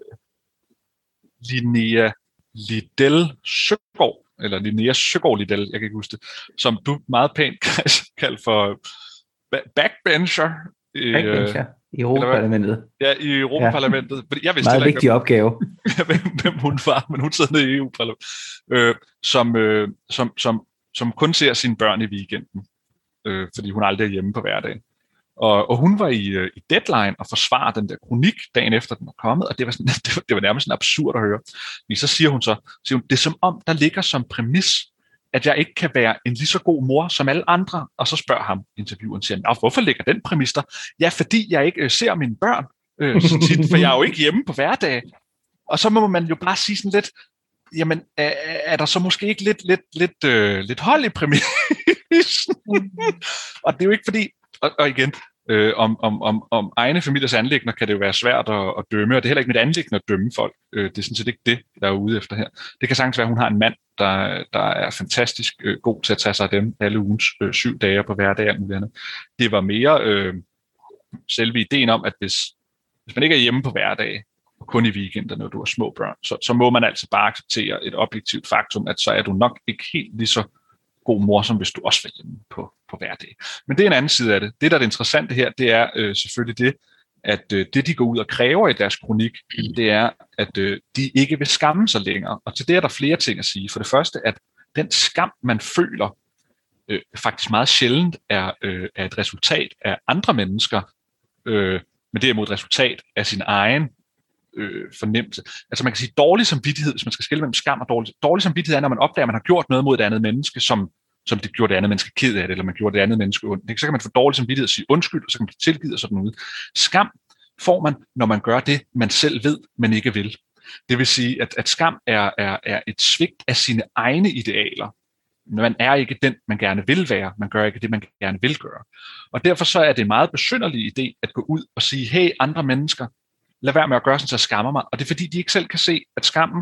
Linnea Lidell Søgaard, eller Linnea Søgaard Lidell, jeg kan ikke huske det, som du meget pænt kaldt for backbencher. I, backbencher i Europaparlamentet. Ja, i Europaparlamentet. Ja. Jeg vidste meget vigtig ikke, opgave. hvem, hvem hun var, men hun sidder nede i E U-parlamentet, øh, som, øh, som, som, som kun ser sine børn i weekenden, øh, fordi hun aldrig er hjemme på hverdagen. Og, og hun var i, øh, i Deadline og forsvarer den der kronik dagen efter den var kommet, og det var, sådan, det var, det var nærmest sådan absurd at høre. Men så siger hun så, siger hun, det er som om, der ligger som præmis, at jeg ikke kan være en lige så god mor som alle andre. Og så spørger ham intervieweren, siger, nå, hvorfor ligger den præmis der? Ja, fordi jeg ikke øh, ser mine børn øh, så tit, for jeg er jo ikke hjemme på hverdag. Og så må man jo bare sige sådan lidt, jamen, er, er der så måske ikke lidt, lidt, lidt, øh, lidt hold i præmissen? Og det er jo ikke fordi, og, og igen, Øh, om, om, om, om egne familiers anliggender kan det jo være svært at, at dømme, og det er heller ikke mit anliggende at dømme folk. Øh, det er sådan set ikke det, der er ude efter her. Det kan sagtens være, at hun har en mand, der, der er fantastisk øh, god til at tage sig af dem alle ugens øh, syv dage på hverdag og muligt andet. Det var mere øh, selve ideen om, at hvis, hvis man ikke er hjemme på hverdag, og kun i weekender, når du har små børn, så, så må man altså bare acceptere et objektivt faktum, at så er du nok ikke helt lige så god mor, som hvis du også var hjemme på, på hverdag. Men det er en anden side af det. Det, der er det interessante her, det er øh, selvfølgelig det, at øh, det, de går ud og kræver i deres kronik, det er, at øh, de ikke vil skamme sig længere. Og til det er der flere ting at sige. For det første, at den skam, man føler, øh, faktisk meget sjældent er, øh, er et resultat af andre mennesker, øh, men derimod et resultat af sin egen øh, fornemmelse. Altså man kan sige dårlig samvittighed, hvis man skal skille mellem skam og dårlig, dårlig samvittighed er, når man opdager, at man har gjort noget mod et andet menneske, som, som det gjorde det andet menneske ked af det, eller man gjorde det andet menneske ondt. Så kan man få dårlig samvittighed og sige undskyld, og så kan man blive tilgivet og sådan noget. Skam får man, når man gør det, man selv ved, men ikke vil. Det vil sige, at, at skam er, er, er et svigt af sine egne idealer. Man er ikke den, man gerne vil være. Man gør ikke det, man gerne vil gøre. Og derfor så er det en meget besynderlig idé at gå ud og sige, hey, andre mennesker, lad være med at gøre sådan, så jeg skammer mig. Og det er fordi, de ikke selv kan se, at skammen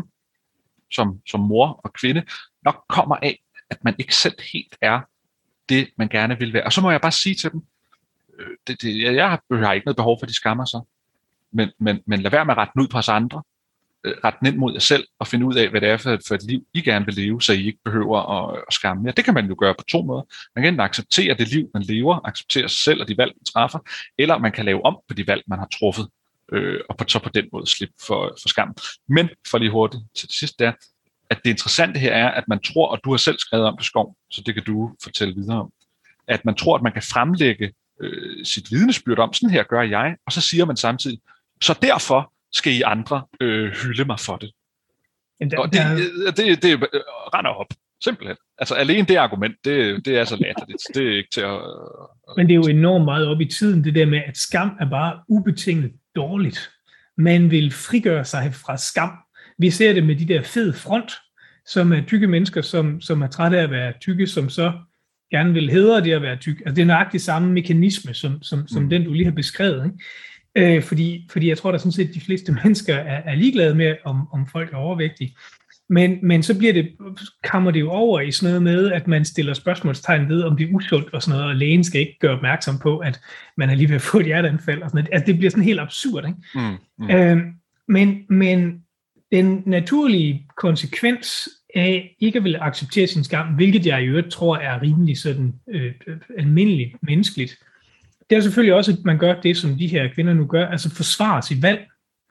som, som mor og kvinde nok kommer af, at man ikke selv helt er det, man gerne vil være. Og så må jeg bare sige til dem, øh, det, det, jeg har, har ikke noget behov for, at de skammer sig. Men, men, men lad være med at rette den ud på os andre. Rette den ind mod jer selv og finde ud af, hvad det er for et, for et liv, I gerne vil leve, så I ikke behøver at, at skamme jer. Det kan man jo gøre på to måder. Man kan enten acceptere det liv, man lever, acceptere sig selv og de valg, man træffer, eller man kan lave om på de valg, man har truffet, øh, og på, så på den måde slippe for, for skam. Men for lige hurtigt til det sidste, er, at det interessante her er, at man tror, og du har selv skrevet om det, Skov, så det kan du fortælle videre om, at man tror, at man kan fremlægge øh, sit vidnesbyrd om, sådan her gør jeg, og så siger man samtidig, så derfor skal I andre øh, hylde mig for det. Der, og det, det, det, det øh, render op, simpelthen. Altså alene det argument, det, det er så latterligt. Det er ikke til at... Øh, Men det er jo enormt meget op i tiden, det der med, at skam er bare ubetinget dårligt. Man vil frigøre sig fra skam. Vi ser det med de der fed front, som er tykke mennesker, som, som er trætte af at være tykke, som så gerne vil hædre det at være tykke. Altså det er nøjagtigt samme mekanisme, som, som, som mm. den, du lige har beskrevet, ikke? Øh, fordi, fordi jeg tror, at sådan set de fleste mennesker er, er ligeglade med, om, om folk er overvægtige. Men, men så bliver det, kommer det jo over i sådan noget med, at man stiller spørgsmålstegn ved, om det er usundt og sådan noget, og lægen skal ikke gøre opmærksom på, at man er lige ved at få et hjerteanfald og sådan noget. Altså det bliver sådan helt absurd, ikke? Mm, mm. Øh, men, men den naturlige konsekvens af ikke at ville acceptere sin skam, hvilket jeg i øvrigt tror er rimelig sådan øh, almindeligt menneskeligt, det er selvfølgelig også, at man gør det, som de her kvinder nu gør, altså forsvare sit valg.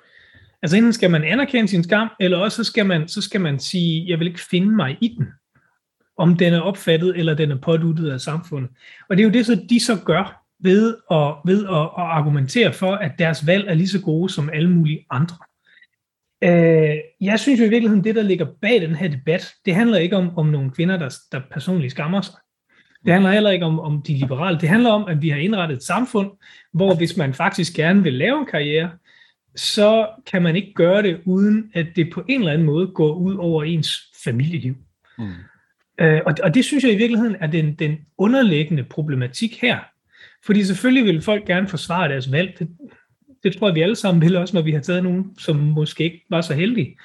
Altså enten skal man anerkende sin skam, eller også så skal man, så skal man sige, jeg vil ikke finde mig i den, om den er opfattet, eller den er påduttet af samfundet. Og det er jo det, så de så gør, ved at, ved at, at argumentere for, at deres valg er lige så gode som alle mulige andre. Øh, jeg synes jo i virkeligheden, det der ligger bag den her debat, det handler ikke om, om nogle kvinder, der, der personligt skammer sig. Det handler heller ikke om, om de liberale. Det handler om, at vi har indrettet et samfund, hvor hvis man faktisk gerne vil lave en karriere, så kan man ikke gøre det, uden at det på en eller anden måde går ud over ens familieliv. Mm. Øh, og, og det synes jeg i virkeligheden er den, den underliggende problematik her. Fordi selvfølgelig vil folk gerne forsvare deres valg. Det, det tror jeg, vi alle sammen vil, også når vi har taget nogen, som måske ikke var så heldige.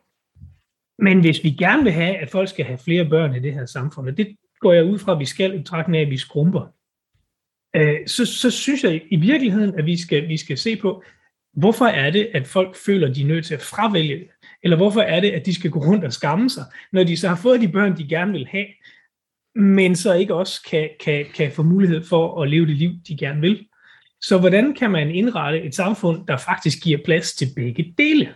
Men hvis vi gerne vil have, at folk skal have flere børn i det her samfund, og det går jeg ud fra, at vi skal i betragtning af, at vi skrumper, øh, så, så synes jeg i virkeligheden, at vi skal, vi skal se på, hvorfor er det, at folk føler, at de er nødt til at fravælge det? Eller hvorfor er det, at de skal gå rundt og skamme sig, når de så har fået de børn, de gerne vil have, men så ikke også kan, kan, kan få mulighed for at leve det liv, de gerne vil? Så hvordan kan man indrette et samfund, der faktisk giver plads til begge dele?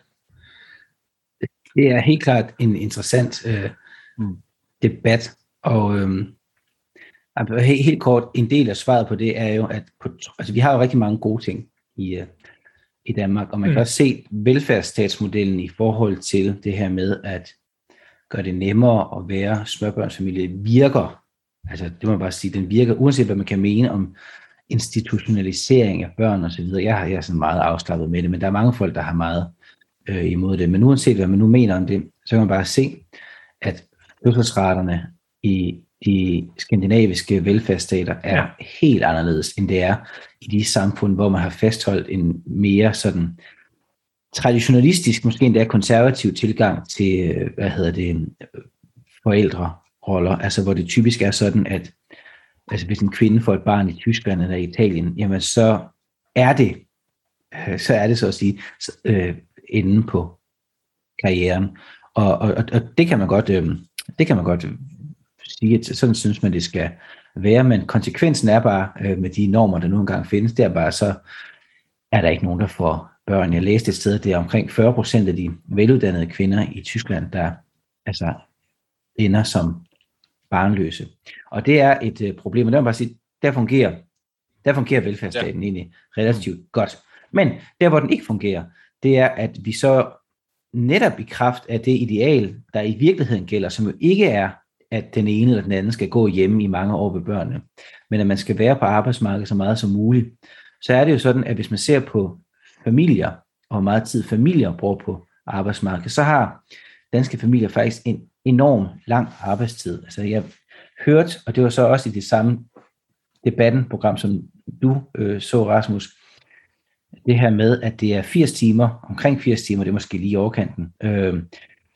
Det er helt klart en interessant øh, debat. Og øhm, altså helt, helt kort, en del af svaret på det er jo, at på, altså, vi har jo rigtig mange gode ting i, uh, i Danmark, og man mm. kan også se velfærdsstatsmodellen i forhold til det her med at gøre det nemmere at være småbørnsfamilie virker. Altså det må man bare sige, den virker, uanset hvad man kan mene om institutionalisering af børn og så videre. Jeg, jeg er sådan meget afslappet med det, men der er mange folk, der har meget øh, imod det. Men uanset hvad man nu mener om det, så kan man bare se, at fødselsraterne i de skandinaviske velfærdsstater er ja. helt anderledes, end det er i de samfund, hvor man har fastholdt en mere sådan traditionalistisk, måske endda konservativ tilgang til, hvad hedder det, forældreroller, altså hvor det typisk er sådan, at altså hvis en kvinde får et barn i Tyskland eller i Italien, jamen så er det, så er det så at sige, øh, enden på karrieren. Og, og, og det kan man godt, øh, det kan man godt sige, at sådan synes man, det skal være, men konsekvensen er bare, øh, med de normer, der nu engang findes, det er bare, så er der ikke nogen, der får børn. Jeg læste et sted, at det er omkring fyrre procent af de veluddannede kvinder i Tyskland, der altså ender som barnløse. Og det er et øh, problem, og der må bare sige, der fungerer, der fungerer velfærdsstaten ja. egentlig relativt godt. Men der, hvor den ikke fungerer, det er, at vi så netop i kraft af det ideal, der i virkeligheden gælder, som jo ikke er, at den ene eller den anden skal gå hjemme i mange år ved børnene, men at man skal være på arbejdsmarkedet så meget som muligt, så er det jo sådan, at hvis man ser på familier, og hvor meget tid familier bruger på arbejdsmarkedet, så har danske familier faktisk en enorm lang arbejdstid. Altså jeg hørte, og det var så også i det samme debattenprogram, som du øh, så, Rasmus, det her med, at det er firs timer, omkring firs timer, det er måske lige i overkanten, øh,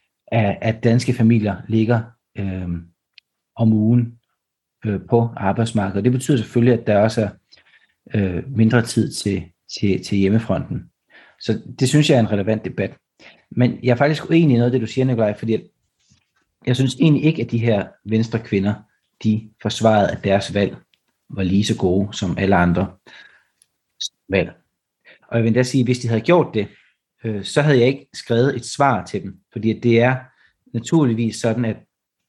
at danske familier ligger øh, om ugen øh, på arbejdsmarkedet. Og det betyder selvfølgelig, at der også er øh, mindre tid til, til, til hjemmefronten. Så det synes jeg er en relevant debat. Men jeg er faktisk uenig i noget af det, du siger, Nikolaj, fordi jeg synes egentlig ikke, at de her venstre kvinder, de forsvarede, at deres valg var lige så gode som alle andre valg. Og jeg vil da sige, at hvis de havde gjort det, øh, så havde jeg ikke skrevet et svar til dem, fordi det er naturligvis sådan, at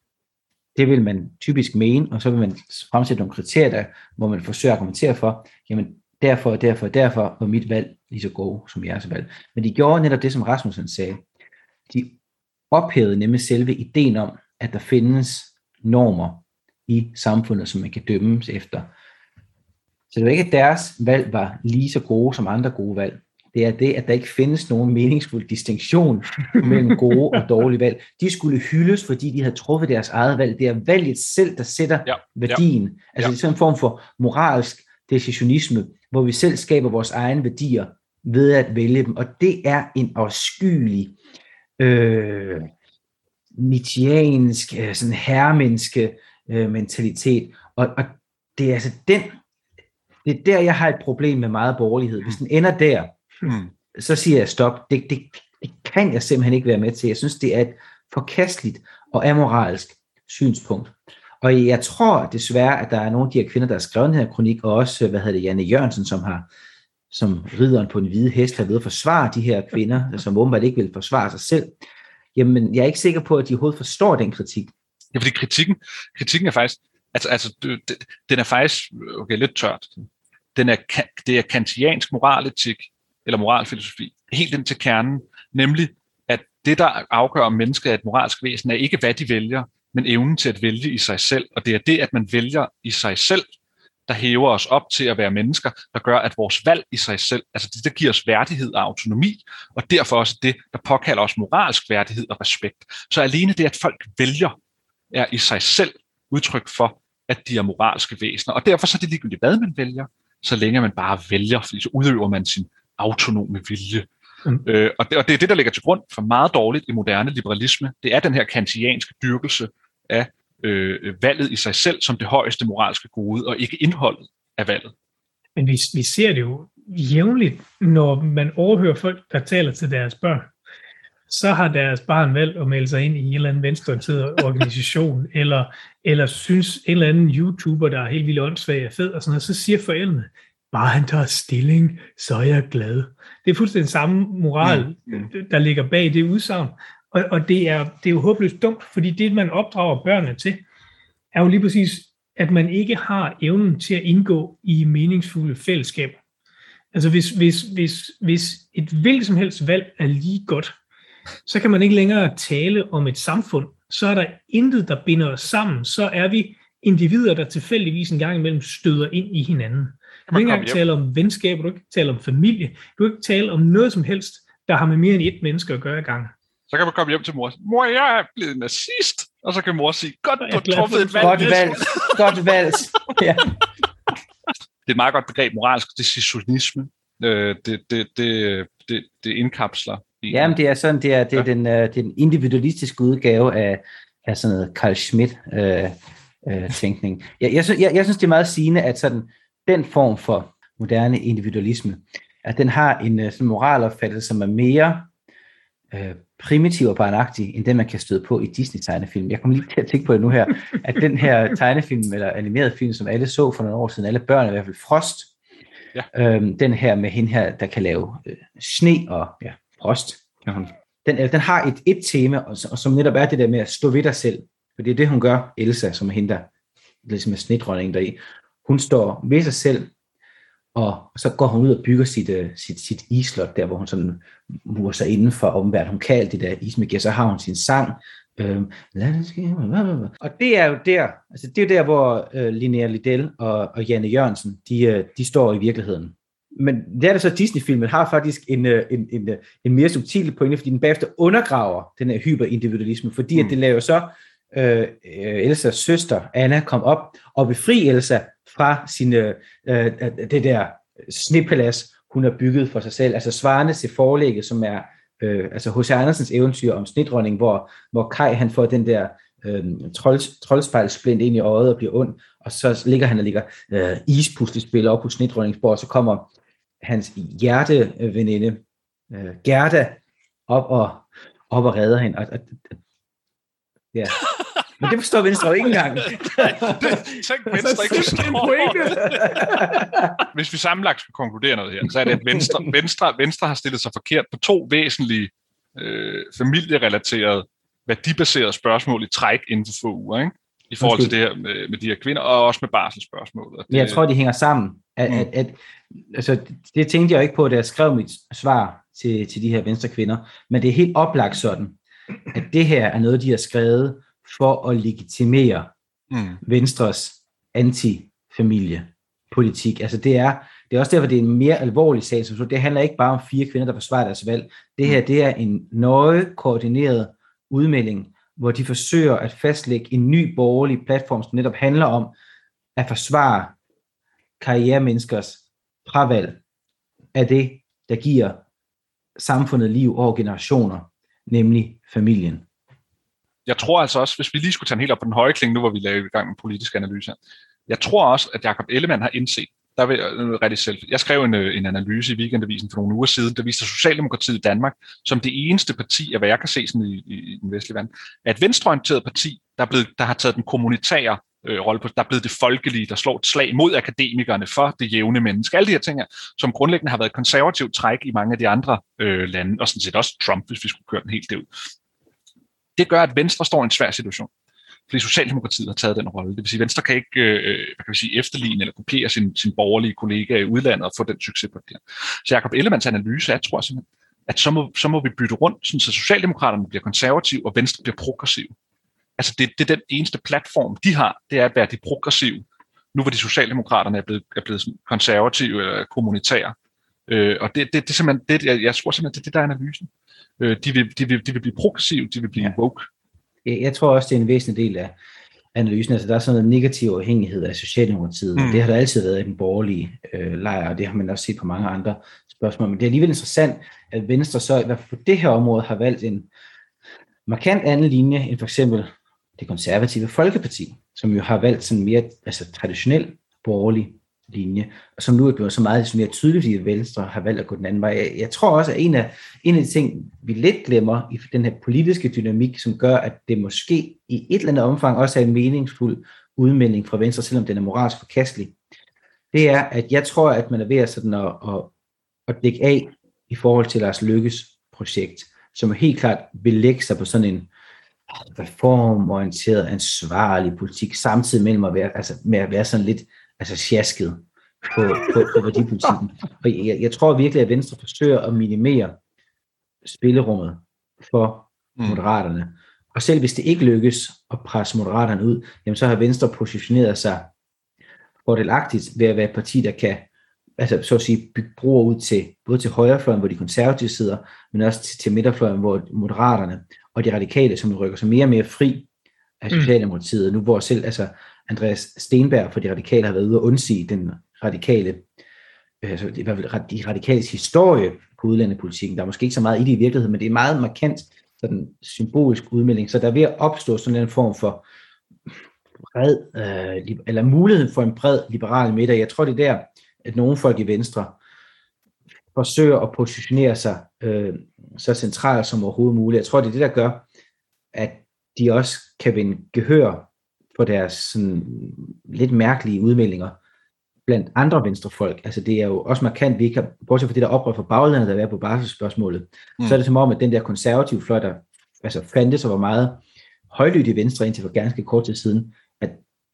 det vil man typisk mene, og så vil man fremsætte nogle kriterier, der, hvor man forsøger at argumentere for, jamen derfor, derfor, derfor var mit valg lige så gode som jeres valg. Men de gjorde netop det, som Rasmussen sagde. De ophævede nemlig selve ideen om, at der findes normer i samfundet, som man kan dømmes efter. Så det var ikke, at deres valg var lige så gode som andre gode valg. Det er det, at der ikke findes nogen meningsfuld distinktion mellem gode og dårlige valg. De skulle hyldes, fordi de havde truffet deres eget valg. Det er valget selv, der sætter ja, værdien. Ja, altså ja. Det er sådan en form for moralsk decisionisme, hvor vi selv skaber vores egne værdier ved at vælge dem. Og det er en afskyelig, øh, nietzscheansk, sådan herremenneske øh, mentalitet. Og, og det er altså den, det er der, jeg har et problem med meget borgerlighed. Hvis den ender der, Hmm. så siger jeg stop. Det, det, det kan jeg simpelthen ikke være med til. Jeg synes, det er et forkasteligt og amoralsk synspunkt. Og jeg tror desværre, at der er nogle af de her kvinder, der har skrevet den her kronik, og også, hvad hedder det, Janne Jørgensen, som har, som ridderen på en hvide hest, har ved at forsvare de her kvinder, som åbenbart ikke vil forsvare sig selv. Jamen, jeg er ikke sikker på, at de overhovedet forstår den kritik. Ja, fordi kritikken, kritikken er faktisk, altså, altså den er faktisk, okay, lidt tørt. Den er, det er kantiansk moraletik, eller moralfilosofi, helt ind til kernen, nemlig at det, der afgør om mennesket er et moralsk væsen, er ikke hvad de vælger, men evnen til at vælge i sig selv. Og det er det, at man vælger i sig selv, der hæver os op til at være mennesker, der gør, at vores valg i sig selv, altså det, der giver os værdighed og autonomi, og derfor også det, der påkalder os moralsk værdighed og respekt. Så alene det, at folk vælger, er i sig selv udtryk for, at de er moralske væsener. Og derfor så er det ligegyldigt, hvad man vælger, så længe man bare vælger, fordi så udøver man sin autonome vilje. Mm. Øh, og, det, og det er det, der ligger til grund for meget dårligt i moderne liberalisme. Det er den her kantianske dyrkelse af øh, valget i sig selv som det højeste moralske gode, og ikke indholdet af valget. Men vi, vi ser det jo jævnligt, når man overhører folk, der taler til deres børn. Så har deres barn valgt at melde sig ind i en eller anden venstreorienteret organisation, eller, eller synes en eller anden YouTuber, der er helt vildt åndssvag og fed, og sådan noget, så siger forældrene, bare han tager stilling, så er jeg glad. Det er fuldstændig samme moral, mm. der ligger bag det udsagn. Og, og det, er, det er jo håbløst dumt, fordi det, man opdrager børnene til, er jo lige præcis, at man ikke har evnen til at indgå i meningsfulde fællesskaber. Altså hvis, hvis, hvis, hvis et hvilket som helst valg er lige godt, så kan man ikke længere tale om et samfund. Så er der intet, der binder os sammen. Så er vi individer, der tilfældigvis en gang imellem støder ind i hinanden. Du kan ikke engang tale om venskaber, du kan ikke tale om familie, du kan ikke tale om noget som helst, der har med mere end et menneske at gøre i gang. Så kan man komme hjem til mor og sige, mor, jeg er blevet nazist. Og så kan mor sige, godt, du har truffet et valg. Godt valg. Godt valg. Ja. Det er et meget godt begreb, moralsk decisionisme. Det, det, det, det, det, det indkapsler. Jamen, det er sådan, det er, det er, ja. den, det er den individualistiske udgave af, af sådan noget Carl Schmitt-tænkning. Øh, øh, jeg, jeg, jeg, jeg synes, det er meget sigende, at sådan, den form for moderne individualisme, at den har en sådan moralopfattelse, som er mere øh, primitiv og barnagtig, end den, man kan støde på i Disney-tegnefilm. Jeg kommer lige til at tænke på det nu her, at den her tegnefilm, eller animerede film, som alle så for nogle år siden, alle børn, i hvert fald Frost, ja. øhm, den her med hende her, der kan lave øh, sne og ja, frost, den, øh, den har et, et tema, og, og som netop er det der med at stå ved dig selv, for det er det, hun gør, Elsa, som er hende, der ligesom er snedronningen deri. Hun står ved sig selv, og så går hun ud og bygger sit, uh, sit, sit islot, der hvor hun sådan murer sig inden for omverdenen. Hun kan alt det der ismagi, så har hun sin sang. Øhm, og det er jo der, altså det er jo der, hvor uh, Linnea Liddell og, og Janne Jørgensen, de, uh, de står i virkeligheden. Men det er det så, Disney-filmen har faktisk en, uh, en, en, uh, en mere subtil pointe, fordi den bagefter undergraver den her hyperindividualisme, fordi mm. at det laver så uh, Elsas søster, Anna, kom op og befri Elsa fra sin, øh, det der snepalads, hun har bygget for sig selv, altså svarende til forlægget, som er øh, altså H C Andersens eventyr om snedronning, hvor, hvor Kai han får den der øh, trolds, troldspejlsplint ind i øjet og bliver ond, og så ligger han og ligger øh, ispuslespil op på snedronningsborg, og så kommer hans hjerteveninde øh, Gerda op og, op og redder hende. Og, og, og, ja. Men det forstår Venstre jo ikke engang. Nej, det tænk Venstre ikke forstår. Hvis vi sammenlagt skal konkludere noget her, så er det, at Venstre, Venstre, Venstre har stillet sig forkert på to væsentlige øh, familierelaterede, værdibaserede spørgsmål i træk inden for få uger, ikke? I forhold til det her med, med de her kvinder, og også med barselsspørgsmålet. Det, jeg tror, de hænger sammen. At, mm. at, at, altså, det tænkte jeg ikke på, da jeg skrev mit svar til, til de her Venstre kvinder, men det er helt oplagt sådan, at det her er noget, de har skrevet for at legitimere mm. Venstres anti-familiepolitik. Altså det er, det er også derfor, det er en mere alvorlig sag. Så det handler ikke bare om fire kvinder, der forsvarer deres valg. Det her, det er en nøje koordineret udmelding, hvor de forsøger at fastlægge en ny borgerlig platform, som netop handler om at forsvare karrieremenneskers fravalg af det, der giver samfundet liv over generationer, nemlig familien. Jeg tror altså også, hvis vi lige skulle tage en helt op på den høje klinge, nu hvor vi laver i gang med politisk analyse, jeg tror også, at Jakob Ellemann har indset, der vil rigtig selv. Jeg skrev en, en analyse i Weekendavisen for nogle uger siden, der viste Socialdemokratiet i Danmark som det eneste parti, af hvad jeg kan se sådan i, i, i den vestlige verden, er et venstreorienteret parti, der, er blevet, der har taget den kommunitære øh, rolle på, der er blevet det folkelige, der slår et slag mod akademikerne for det jævne menneske. Alle de her ting, som grundlæggende har været konservativt træk i mange af de andre øh, lande, og sådan set også Trump, hvis vi skulle køre den helt derud. Det gør, at Venstre står i en svær situation, fordi Socialdemokratiet har taget den rolle. Det vil sige, at Venstre kan ikke øh, hvad kan vi sige, efterligne eller kopiere sin, sin borgerlige kollega i udlandet og få den succes på det her. Så Jakob Ellemanns analyse er, tror jeg simpelthen, at så må, så må vi bytte rundt, sådan, så Socialdemokraterne bliver konservative, og Venstre bliver progressive. Altså det, det er den eneste platform, de har, det er at være de progressive. Nu hvor de Socialdemokraterne er blevet, er blevet konservative eller kommunitære. Øh, og det, det, det er simpelthen, det, jeg, jeg tror simpelthen, det er det, der er analysen. Øh, de, vil, de, vil, de vil blive progressive, de vil blive ja. woke. Jeg, jeg tror også, det er en væsentlig del af analysen. Altså der er sådan noget negativ afhængighed af Socialdemokratiet. Mm. Det har der altid været i den borgerlige øh, lejr, og det har man også set på mange andre spørgsmål. Men det er alligevel interessant, at Venstre så i hvert fald på det her område har valgt en markant anden linje end for eksempel det konservative Folkeparti, som jo har valgt sådan mere altså, traditionel borgerlig linje, og som nu er blevet så meget mere tydeligt, fordi Venstre har valgt at gå den anden vej. Jeg, jeg tror også, at en af, en af de ting, vi lidt glemmer i den her politiske dynamik, som gør, at det måske i et eller andet omfang også er en meningsfuld udmelding fra Venstre, selvom den er moralsk forkastelig, det er, at jeg tror, at man er ved at, sådan at, at, at dække af i forhold til Lars Løkkes projekt, som helt klart vil lægge sig på sådan en reformorienteret, ansvarlig politik, samtidig mellem at være, altså, med at være sådan lidt altså sjasket på, på, på værdipolitikken. Og jeg, jeg tror virkelig, at Venstre forsøger at minimere spillerummet for Moderaterne. Mm. Og selv hvis det ikke lykkes at presse Moderaterne ud, jamen så har Venstre positioneret sig fordelagtigt ved at være et parti, der kan altså så at sige, bygge broer ud til, både til højrefløjen, hvor de konservative sidder, men også til, til midterfløjen, hvor moderaterne og de radikale, som rykker sig mere og mere fri af Socialdemokratiet, mm. nu hvor selv, altså Andreas Steenberg for de radikale har været ude og undsige den radikale, altså i hvert fald de radikales historie på udlændingepolitikken. Der er måske ikke så meget i det i virkeligheden, men det er meget markant sådan symbolisk udmelding, så der er ved at opstå sådan en form for bred, øh, eller mulighed for en bred liberal midter. Jeg tror, det er der, at nogle folk i Venstre forsøger at positionere sig øh, så centralt som overhovedet muligt. Jeg tror, det er det, der gør, at de også kan vinde gehør på deres sådan, lidt mærkelige udmeldinger blandt andre venstrefolk. Altså det er jo også markant, vi ikke har, bortset fra det der oprør for baglandet, der er på barselsspørgsmålet, mm. så er det som om, at den der konservative fløj, der altså fandtes og var meget højlydt i Venstre indtil for ganske kort tid siden, at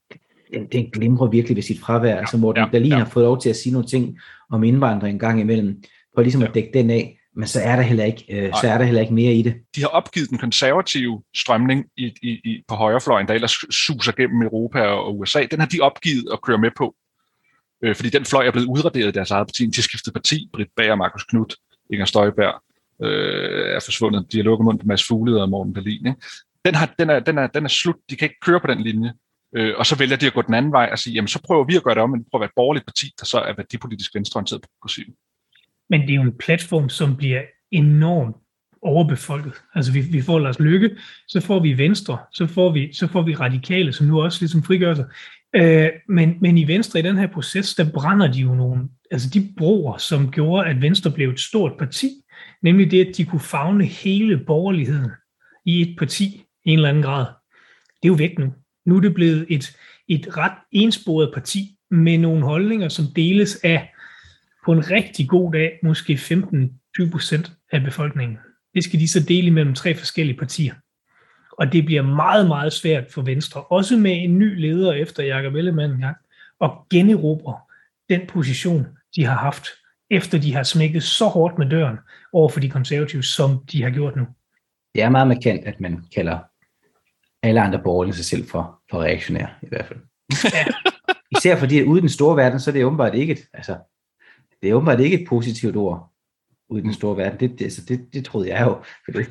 den glimrer virkelig ved sit fravær. Ja, altså Morten ja, Dahlin ja. har fået lov til at sige nogle ting om indvandring en gang imellem, for ligesom ja. at dække den af, men så er der heller ikke, øh, så er der heller ikke mere i det. De har opgivet den konservative strømning i, i, i, på højrefløjen, der ellers suser gennem Europa og U S A. Den har de opgivet at køre med på, øh, fordi den fløj er blevet udraderet i deres eget parti. De har skiftet parti. Britt Bager, Marcus Knudt, Inger Støjberg øh, er forsvundet. Dialogmund på Mads Fuglede og Morten Dahlin. Ikke? Den, har, den, er, den, er, den er slut. De kan ikke køre på den linje. Øh, og så vælger de at gå den anden vej og sige, jamen så prøver vi at gøre det om, men prøver at være et borgerligt parti, der så er værdipolitisk venstreorienteret progressiv. Men det er jo en platform, som bliver enormt overbefolket. Altså vi, vi får Lars Løkke, så får vi Venstre, så får vi, så får vi Radikale, som nu også ligesom frigør sig. Øh, men, men i Venstre, i den her proces, der brænder de jo nogle, altså de broer, som gjorde, at Venstre blev et stort parti, nemlig det, at de kunne favne hele borgerligheden i et parti i en eller anden grad. Det er jo væk nu. Nu er det blevet et, et ret ensporet parti med nogle holdninger, som deles af på en rigtig god dag, måske femten til tyve procent af befolkningen. Det skal de så dele mellem tre forskellige partier. Og det bliver meget, meget svært for Venstre, også med en ny leder efter Jakob Ellemann engang, at generobre den position, de har haft, efter de har smækket så hårdt med døren over for de konservative, som de har gjort nu. Det er meget markant, at man kalder alle andre borgerlige sig selv for, for reaktionære, i hvert fald. Ja. Især fordi, at ude i den store verden, så er det åbenbart ikke et, altså, det er åbenbart ikke et positivt ord ude i den store verden. Det, det, altså, det, det troede jeg jo. men,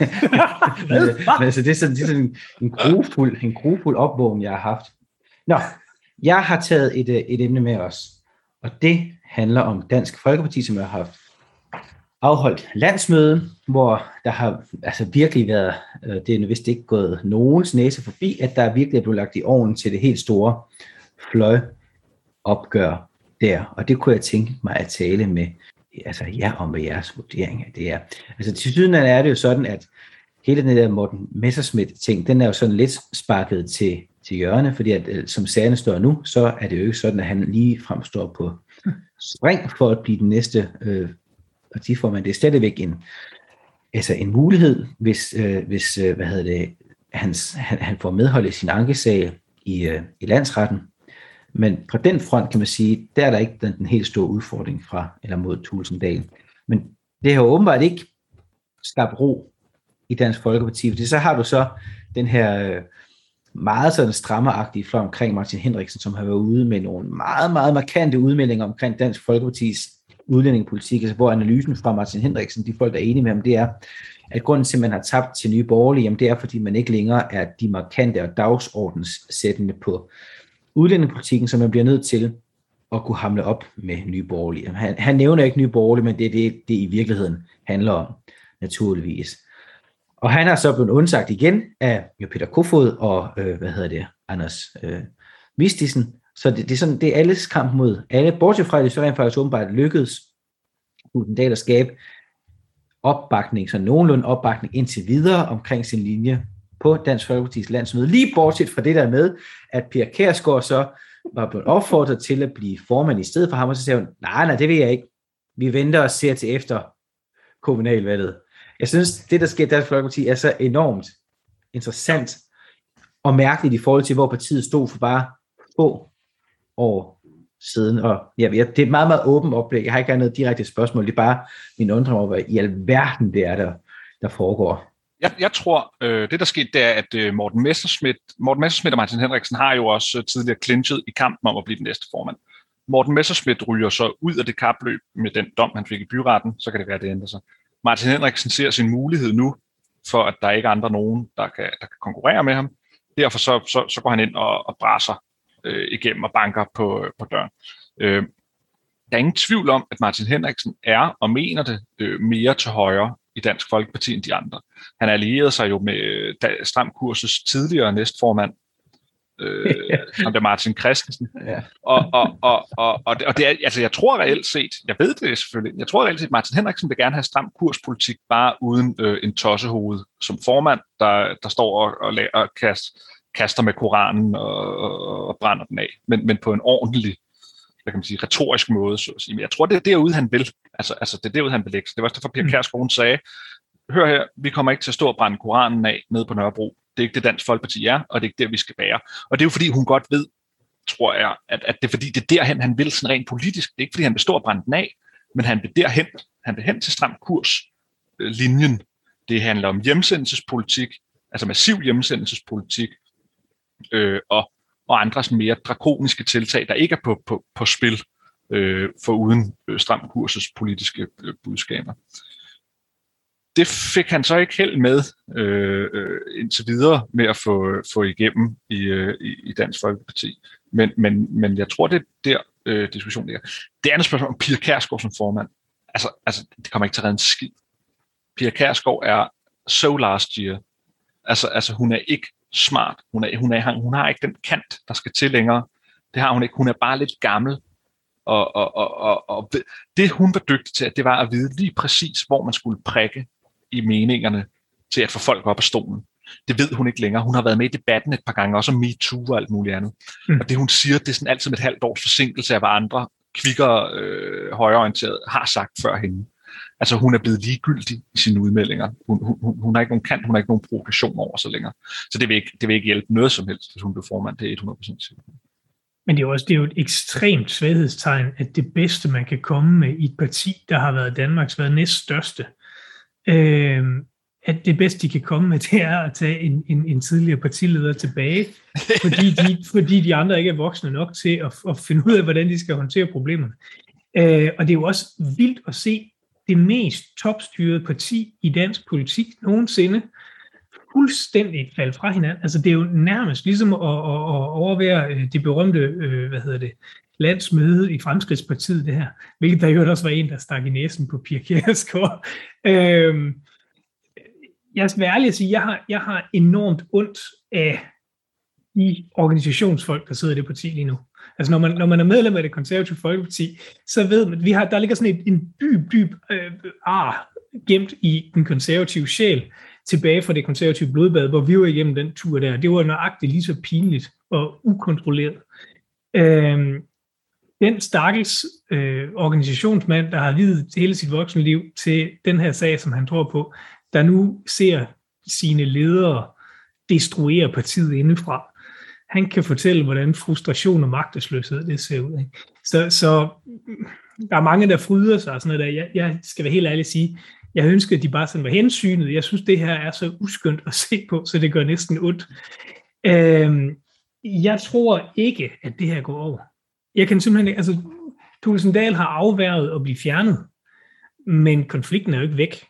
men altså, det er sådan, det er sådan en, en grufuld, en grufuld opvågning, jeg har haft. Nå, jeg har taget et, et emne med os, og det handler om Dansk Folkeparti, som jeg har haft afholdt landsmøde, hvor der har altså virkelig været, det er vist ikke gået nogens næse forbi, at der virkelig er blevet lagt i ovnen til det helt store fløjopgør der, og det kunne jeg tænke mig at tale med altså jer om, hvad jeres vurdering af det er. Altså til syden er det jo sådan, at hele den der Morten Messerschmidt-ting, den er jo sådan lidt sparket til, til hjørne, fordi at som sagerne står nu, så er det jo ikke sådan, at han lige fremstår på spring for at blive den næste øh, partiformand. Det er stadigvæk en, altså en mulighed, hvis, øh, hvis øh, hvad hedder det, hans, han, han får medhold i sin ankesag i, øh, i landsretten. Men på den front kan man sige, der er der ikke den, den helt store udfordring fra eller mod Tulsendal. Men det har åbenbart ikke skabt ro i Dansk Folkeparti, fordi så har du så den her øh, meget sådan strammeragtige fløj omkring Martin Henriksen, som har været ude med nogle meget, meget markante udmeldinger omkring Dansk Folkepartis udlændingepolitik, altså hvor analysen fra Martin Henriksen, de folk, der er enige med ham, det er, at grunden til, at man har tabt til Nye Borgerlige, jamen det er, fordi man ikke længere er de markante og dagsordenssættende på udlændingepolitikken, som man bliver nødt til at kunne hamle op med Nye Borgerlige. Han, han nævner ikke Nye Borgerlige, men det er det, det i virkeligheden handler om, naturligvis. Og han har så blevet undsagt igen af Peter Kofod og, øh, hvad hedder det, Anders øh, Vistisen. Så det, det er sådan, det er alles kamp mod alle, bortset fra, at det så rent faktisk åbenbart lykkedes Tulsendal at skabe opbakning, så nogenlunde opbakning indtil videre omkring sin linje på Dansk Folkepartis landsmøde. Lige bortset fra det der med, at Pia Kjærsgaard så var blevet opfordret til at blive formand i stedet for ham, og så sagde hun, nej, nej, det vil jeg ikke. Vi venter og ser til efter kommunalvalget. Jeg synes, det der sker i Dansk Folkeparti er så enormt interessant og mærkeligt i forhold til, hvor partiet stod for bare få år siden. Og ja, det er et meget, meget åbent oplæg. Jeg har ikke noget direkte spørgsmål. Det er bare min undring over, hvad i alverden det er, der, der foregår. Jeg, jeg tror, øh, det der skete, det er, at øh, Morten Messerschmidt, Morten Messerschmidt og Martin Henriksen har jo også øh, tidligere clinchet i kampen om at blive den næste formand. Morten Messerschmidt ryger så ud af det kapløb med den dom, han fik i byretten, så kan det være, det ændrer sig. Martin Henriksen ser sin mulighed nu, for at der ikke er andre nogen, der kan, der kan konkurrere med ham. Derfor så, så, så går han ind og, og brasser øh, igennem og banker på, på døren. Øh, der er ingen tvivl om, at Martin Henriksen er og mener det øh, mere til højre i Dansk Folkeparti end de andre. Han allierede sig jo med Stram Kurs' tidligere næstformand, øh, som det er Martin Christensen. Ja. Og, og, og, og, og, det, og det er, altså jeg tror reelt set, jeg ved det selvfølgelig, jeg tror reelt set, at Martin Henriksen vil gerne have Stram Kurs-politik, bare uden øh, en tossehoved som formand, der, der står og, og, og kaster, kaster med Koranen og, og, og brænder den af, men, men på en ordentlig, hvad kan man sige, retorisk måde, så at sige. Men jeg tror, det er derude, han vil. Altså, altså det er derude, han vil lægge. Det var også derfor, Pia Kjærsgaard sagde, hør her, vi kommer ikke til at stå og brænde Koranen af nede på Nørrebro. Det er ikke det, Dansk Folkeparti er, og det er ikke der, vi skal være. Og det er jo fordi, hun godt ved, tror jeg, at, at det er fordi, det er derhen, han vil sådan rent politisk. Det er ikke fordi, han vil stå og brænde den af, men han vil derhen. Han vil hen til Stram Kurs-linjen. Det handler om hjemsendelsespolitik, altså massiv hjemsendelsespolitik, øh, og, og andre sådan mere drakoniske tiltag, der ikke er på, på, på spil, øh, for uden øh, Stram Kurs' politiske øh, budskaber. Det fik han så ikke held med øh, øh, indtil videre med at få, få igennem i, øh, i Dansk Folkeparti. Men, men, men jeg tror, det er der øh, diskussionen ligger. Det andet spørgsmål om Pia Kjærsgaard som formand. Altså, altså, det kommer ikke til at redde en skid. Pia Kjærsgaard er so last year. Altså, altså hun er ikke smart. Hun, er, hun, er, hun har ikke den kant, der skal til længere. Det har hun ikke. Hun er bare lidt gammel. Og, og, og, og, og det hun var dygtig til, det var at vide lige præcis, hvor man skulle prikke i meningerne til at få folk op af stolen. Det ved hun ikke længere. Hun har været med i debatten et par gange, også om MeToo og alt muligt andet. Mm. Og det hun siger, det er sådan altid med et halvt års forsinkelse af, hvad andre kvikkere, øh, højreorienterede har sagt før hende. Altså hun er blevet ligegyldig i sine udmeldinger. Hun, hun, hun har ikke nogen kant, hun har ikke nogen provokation over sig længere. Så det vil ikke, det vil ikke hjælpe noget som helst, hvis hun bliver formand. Det er hundrede procent sikkert. Men det er jo også det er jo et ekstremt svaghedstegn, at det bedste, man kan komme med i et parti, der har været Danmarks været næststørste, øh, at det bedste, de kan komme med, det er at tage en, en, en tidligere partileder tilbage, fordi de, fordi de andre ikke er voksne nok til at, at finde ud af, hvordan de skal håndtere problemerne. Øh, og det er jo også vildt at se det mest topstyrede parti i dansk politik nogensinde fuldstændig falde fra hinanden. Altså det er jo nærmest ligesom at, at, at overvære det berømte, øh, hvad hedder det, landsmøde i Fremskridtspartiet, det her, hvilket der jo også var en, der stak i næsen på Pia Kjærsgaard. Øh, jeg skal være ærlig at sige, jeg har, jeg har enormt ondt af de organisationsfolk, der sidder i det parti lige nu. Altså når man, når man er medlem af det konservative Folkeparti, så ved man, at vi har, der ligger sådan et, en dyb, dyb øh, ar gemt i den konservative sjæl, tilbage fra det konservative blodbad, hvor vi var igennem den tur der. Det var nøjagtigt lige så pinligt og ukontrolleret. Øh, den stakkels øh, organisationsmand, der har videt hele sit voksenliv til den her sag, som han tror på, der nu ser sine ledere destruere partiet indefra. Han kan fortælle, hvordan frustration og magtesløshed det ser ud. Ikke? Så, så der er mange, der fryder sig og sådan noget der. Jeg, jeg skal være helt ærlig at sige, jeg ønsker, at de bare sådan var hensynet. Jeg synes, det her er så uskyndt at se på, så det gør næsten ondt. Øhm, jeg tror ikke, at det her går over. Jeg kan simpelthen ikke, altså Thulesen Dahl har afværget at blive fjernet, men konflikten er jo ikke væk.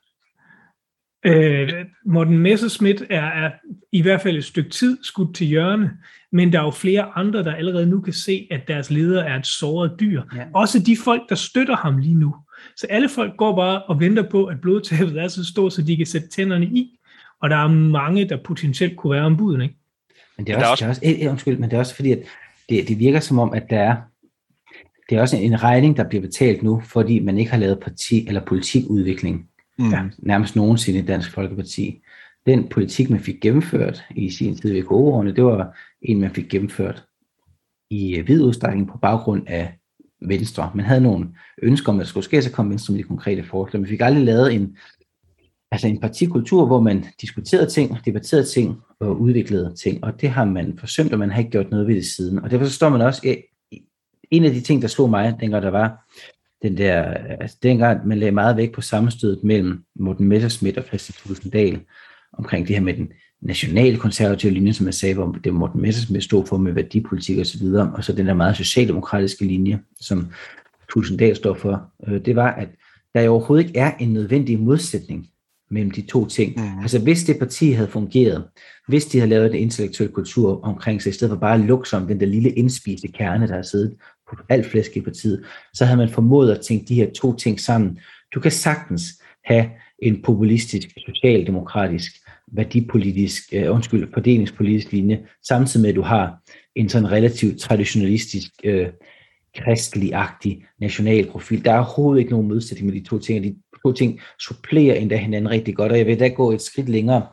Øh, Morten Messerschmidt er, er i hvert fald et stykke tid skudt til hjørne, men der er jo flere andre, der allerede nu kan se, at deres leder er et såret dyr. Ja. Også de folk, der støtter ham lige nu. Så alle folk går bare og venter på, at blodtabet er så stort, så de kan sætte tænderne i, og der er mange, der potentielt kunne være ombuden, ikke? Men det er også, det er også, det er, undskyld, men det er også fordi, at det, det virker som om, at der er, det er også en, en regning, der bliver betalt nu, fordi man ikke har lavet parti- eller politikudvikling. Mm. Ja, nærmest nogensinde i Dansk Folkeparti. Den politik, man fik gennemført i sin tid ved K O-årene, det var en, man fik gennemført i vid udstrækning på baggrund af Venstre. Man havde nogle ønsker om, at der skulle ske, så kom Venstre med de konkrete forslag. Man fik aldrig lavet en, altså en partikultur, hvor man diskuterede ting, debatterede ting og udviklede ting, og det har man forsømt, og man har ikke gjort noget ved det siden. Og derfor så står man også, ja, en af de ting, der slog mig, dengang der var den der, altså dengang man lagde meget vægt på sammenstødet mellem Morten Messerschmidt og Kristian Thulesen Dahl omkring det her med den nationalkonservative linje, som jeg sagde, hvor det Morten Messerschmidt stod for med værdipolitik og så videre, og så den der meget socialdemokratiske linje, som Thulesen Dahl står for, øh, det var, at der overhovedet ikke er en nødvendig modsætning mellem de to ting. Mm. Altså hvis det parti havde fungeret, hvis de havde lavet en intellektuel kultur omkring sig, i stedet for bare at lukke som den der lille indspiste kerne, der har siddet på alt flæsk i partiet, så havde man formået at tænke de her to ting sammen. Du kan sagtens have en populistisk, socialdemokratisk, værdipolitisk, øh, undskyld, fordelingspolitisk linje, samtidig med at du har en sådan relativt traditionalistisk, øh, kristelig-agtig national profil. Der er overhovedet ikke nogen modsætning med de to ting, og de to ting supplerer endda hinanden rigtig godt, og jeg vil da gå et skridt længere.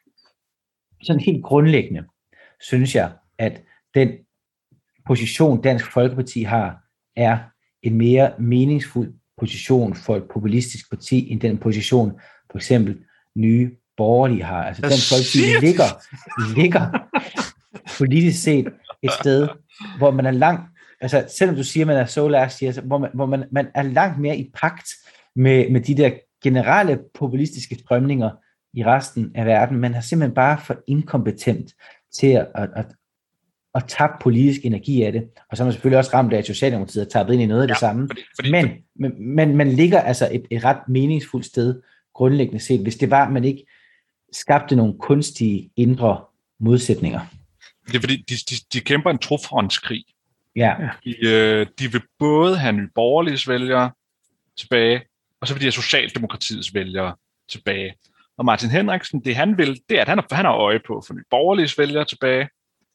Sådan helt grundlæggende synes jeg, at den position, Dansk Folkeparti har, er en mere meningsfuld position for et populistisk parti, end den position, for eksempel Nye Borgerlige har. Altså Dansk Folkeparti ligger, ligger politisk set et sted, hvor man er langt, altså selvom du siger, at man er så last year, hvor, man, hvor man, man er langt mere i pagt med, med de der generelle populistiske strømninger i resten af verden. Man er simpelthen bare for inkompetent til at, at, at, at tabe politisk energi af det. Og så er man selvfølgelig også ramt af, at Socialdemokratiet har tabt ind i noget af det ja, samme. Fordi, fordi, men, men, men man ligger altså et, et ret meningsfuldt sted, grundlæggende set, hvis det var, at man ikke skabte nogle kunstige indre modsætninger. Det er fordi, de, de, de kæmper en trofrontskrig. Ja. De, øh, de vil både have Nye Borgerliges vælgere tilbage, og så vil de have Socialdemokratiets vælgere tilbage. Og Martin Henriksen, det han vil, det er, at han har, han har øje på at få Nye Borgerliges vælgere tilbage,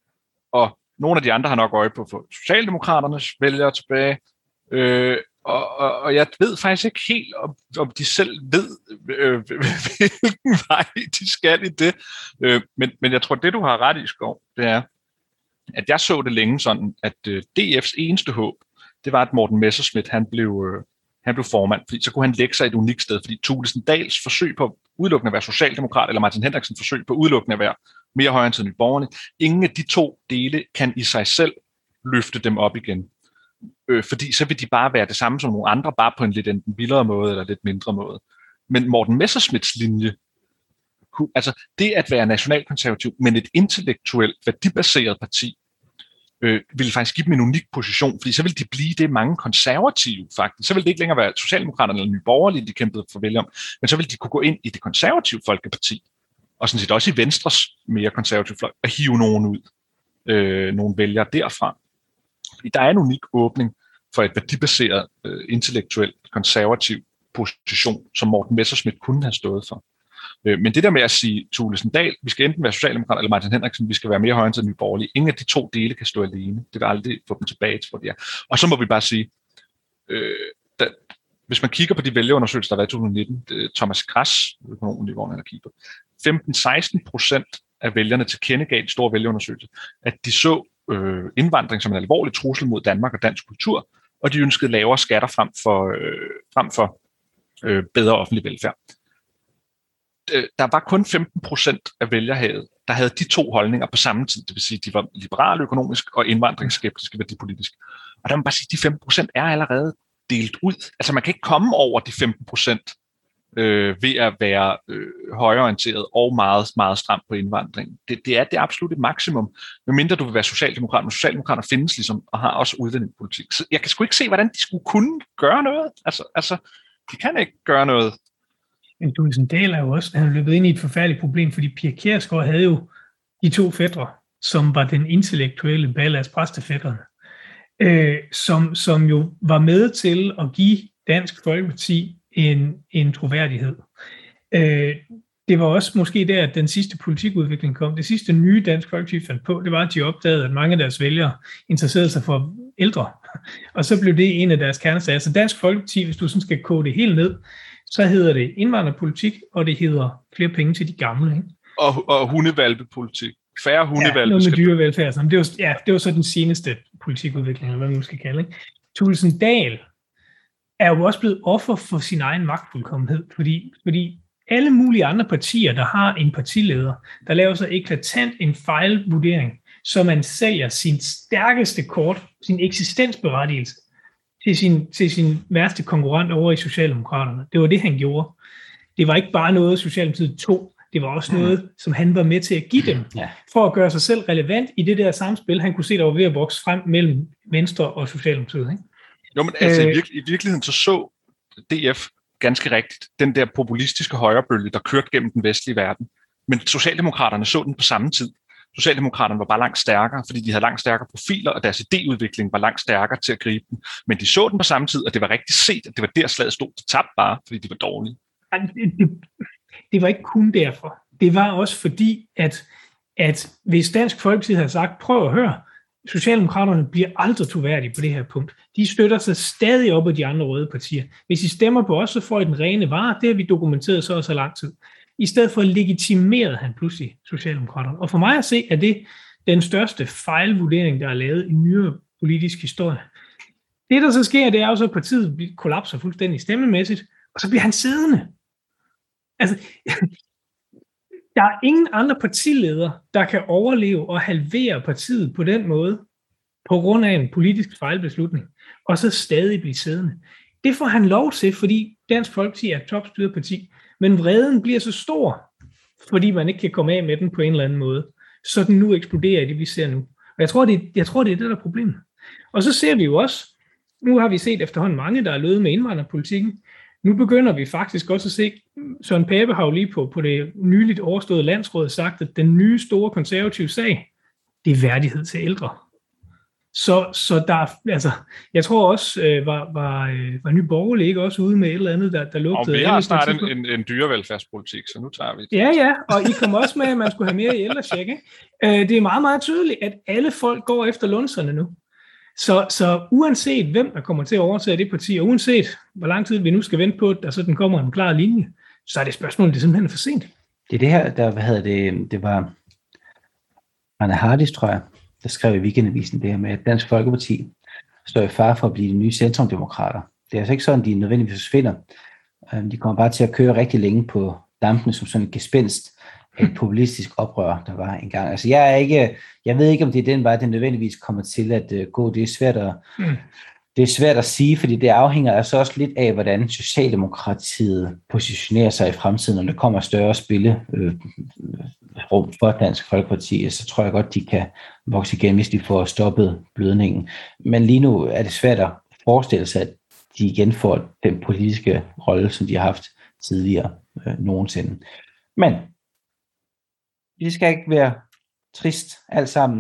og nogle af de andre har nok øje på at få Socialdemokraternes vælgere tilbage. Øh, og, og, og jeg ved faktisk ikke helt, om, om de selv ved, øh, hvilken vej de skal i det. Øh, men, men jeg tror, det du har ret i, Skov, det er, at jeg så det længe sådan, at øh, D F's eneste håb, det var, at Morten Messerschmidt, han blev, øh, han blev formand, fordi så kunne han lægge sig et unikt sted, fordi Thulesen Dahls forsøg på udelukkende at være socialdemokrat, eller Martin Henriksens forsøg på udelukkende at være mere højreorienteret end Nye Borgerlige, ingen af de to dele kan i sig selv løfte dem op igen. Øh, fordi så vil de bare være det samme som nogle andre, bare på en lidt enten vildere måde, eller lidt mindre måde. Men Morten Messerschmidts linje, altså det at være nationalkonservativ, men et intellektuelt, værdibaseret parti, øh, ville faktisk give dem en unik position, fordi så ville de blive det mange konservative faktisk. Så ville det ikke længere være Socialdemokraterne eller Nye Borgerlige, de kæmpede for at vælge om, men så ville de kunne gå ind i det konservative folkeparti, og sådan set også i Venstres mere konservative fløj, og hive nogen ud, øh, nogle vælgere derfra. Fordi der er en unik åbning for et værdibaseret, øh, intellektuelt, konservativ position, som Morten Messerschmidt kunne have stået for. Men det der med at sige, Thulesen Dahl, vi skal enten være socialdemokrat eller Martin Henriksen, vi skal være mere højreorienteret end Nye Borgerlige. Ingen af de to dele kan stå alene. Det vil aldrig få dem tilbage til, hvor de er. Og så må vi bare sige, øh, da, hvis man kigger på de vælgerundersøgelser, der var i to tusind nitten, Thomas Krass, økonomen i Vogn, han har kigget på, femten til seksten procent af vælgerne tilkendegav de store vælgerundersøgelser, at de så øh, indvandring som en alvorlig trussel mod Danmark og dansk kultur, og de ønskede lavere skatter frem for, øh, frem for øh, bedre offentlig velfærd. Der var kun femten procent af vælgerhavet, der havde de to holdninger på samme tid. Det vil sige, at de var liberale økonomisk og indvandringsskeptiske værdipolitisk. Og der må man bare sige, at de femten procent er allerede delt ud. Altså man kan ikke komme over de femten procent øh, ved at være øh, højreorienteret og meget, meget stram på indvandring. Det, det er det absolutte maksimum, medmindre du vil være socialdemokrat. Men socialdemokrater findes ligesom og har også udlændingepolitik. Så jeg kan sgu ikke se, hvordan de skulle kunne gøre noget. Altså, altså de kan ikke gøre noget. Men Thulesen Dahl er jo også, han er løbet ind i et forfærdeligt problem, fordi Pia Kjærsgaard havde jo de to fætre, som var den intellektuelle ballast, præstefætterne, øh, som, som jo var med til at give Dansk Folkeparti en, en troværdighed. Øh, det var også måske der, at den sidste politikudvikling kom. Det sidste nye Dansk Folkeparti fandt på, det var, at de opdagede, at mange af deres vælgere interesserede sig for ældre. Og så blev det en af deres kernesager. Så Dansk Folkeparti, hvis du sådan skal koge det helt ned, så hedder det indvandrerpolitik, og det hedder flere penge til de gamle. Ikke? Og, og hundevalpepolitik. Færre hundevalpe. Ja, noget med dyrevelfærd. Det var, ja, det var så den seneste politikudvikling, eller hvad man skal kalde. Ikke? Thulesen Dahl er jo også blevet offer for sin egen magtfuldkommenhed, fordi, fordi alle mulige andre partier, der har en partileder, der laver så eklatant en fejlvurdering, så man sælger sin stærkeste kort, sin eksistensberettigelse, til sin, til sin værste konkurrent over i Socialdemokraterne. Det var det, han gjorde. Det var ikke bare noget, Socialdemokratiet tog. Det Det var også noget, som han var med til at give dem, ja. for at gøre sig selv relevant i det der samspil, han kunne se, der var ved at vokse frem mellem Venstre og Socialdemokratiet. Ikke? Jo, men altså øh, i, virke, i virkeligheden så så D F ganske rigtigt den der populistiske højrebølge, der kørte gennem den vestlige verden. Men Socialdemokraterne så den på samme tid. Socialdemokraterne var bare langt stærkere, fordi de havde langt stærkere profiler, og deres idéudvikling var langt stærkere til at gribe den. Men de så den på samme tid, og det var rigtig set, at det var der slaget stod. De tabte bare, fordi de var dårlige. Det, det, det var ikke kun derfor. Det var også fordi, at, at hvis Dansk Folkeparti havde sagt, prøv at høre, Socialdemokraterne bliver aldrig troværdige på det her punkt. De støtter sig stadig op af de andre røde partier. Hvis I stemmer på os, så får I den rene vare. Det har vi dokumenteret så og så lang tid. I stedet for legitimerede han pludselig Socialdemokraterne. Og for mig at se, er det den største fejlvurdering, der er lavet i nyere politisk historie. Det, der så sker, det er jo så, at partiet kollapser fuldstændig stemmemæssigt, og så bliver han siddende. Altså, der er ingen andre partiledere, der kan overleve og halvere partiet på den måde, på grund af en politisk fejlbeslutning, og så stadig blive siddende. Det får han lov til, fordi Dansk Folkeparti er et topstyret parti, men vreden bliver så stor, fordi man ikke kan komme af med den på en eller anden måde, så den nu eksploderer i det, vi ser nu. Og jeg tror, det, jeg tror, det er det, der er problemet. Og så ser vi jo også, nu har vi set efterhånden mange, der er løbet med indvandrerpolitikken. Nu begynder vi faktisk også at se, Søren Pape har jo lige på, på det nyligt overståede landsråd sagt, at den nye store konservative sag, det er værdighed til ældre. Så, så der, altså, jeg tror også, øh, var, var, øh, var Nye Borgerlige ikke også ude med et eller andet, der, der lugtede. Og vi har snart en, en, en dyrevelfærdspolitik, så nu tager vi det. Ja, ja, og I kom også med, at man skulle have mere i ældrecheck. Øh, det er meget, meget tydeligt, at alle folk går efter lunserne nu. Så, så uanset hvem der kommer til at overtage det parti, og uanset hvor lang tid vi nu skal vente på, at der sådan kommer en klar linje, så er det spørgsmålet, det er simpelthen for sent. Det er det her, der, hvad hedder det, det var Anna Hardis, tror jeg, der skrev i Weekendavisen det her med, at Dansk Folkeparti står i fare for at blive de nye centrumdemokrater. Det er altså ikke sådan, de nødvendigvis forsvinder. De kommer bare til at køre rigtig længe på dampene som sådan et gespenst af et populistisk oprør, der var engang. Altså jeg er ikke, jeg ved ikke, om det er den vej, den nødvendigvis kommer til at uh, gå. Det er svært at, mm. det er svært at sige, fordi det afhænger altså også lidt af, hvordan Socialdemokratiet positionerer sig i fremtiden, når der kommer større spille øh, rum for Dansk Folkeparti, så tror jeg godt, de kan vokse igen, hvis de får stoppet blødningen. Men lige nu er det svært at forestille sig, at de igen får den politiske rolle, som de har haft tidligere øh, nogensinde. Men det skal ikke være trist alt sammen.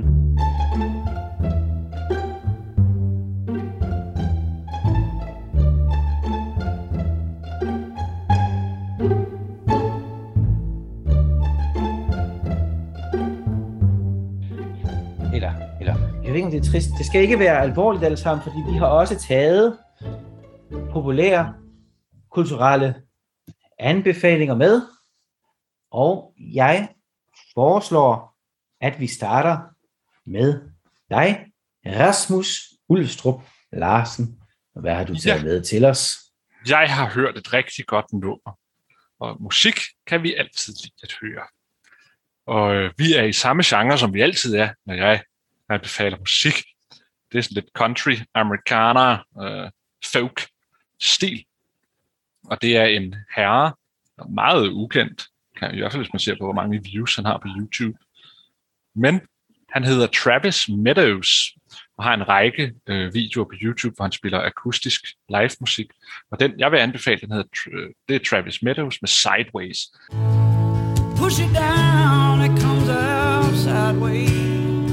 Eller, eller, jeg ved ikke, om det er trist. Det skal ikke være alvorligt alt sammen, fordi vi har også taget populære, kulturelle anbefalinger med, og jeg foreslår, at vi starter med dig, Rasmus Ulstrup Larsen. Hvad har du taget ja. med til os? Jeg har hørt et rigtig godt nummer, og musik kan vi altid lide at høre. Og øh, vi er i samme genre, som vi altid er, når jeg anbefaler musik. Det er sådan lidt country, amerikaner, øh, folk stil. Og det er en herre, der er meget ukendt, i hvert fald hvis man ser på, hvor mange views han har på YouTube. Men han hedder Travis Meadows, og har en række øh, videoer på YouTube, hvor han spiller akustisk live musik. Og den, jeg vil anbefale, den hedder, det er Travis Meadows med Sideways. Push it down, it comes out sideways.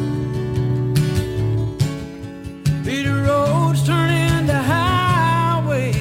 Beat the roads, turn into highway.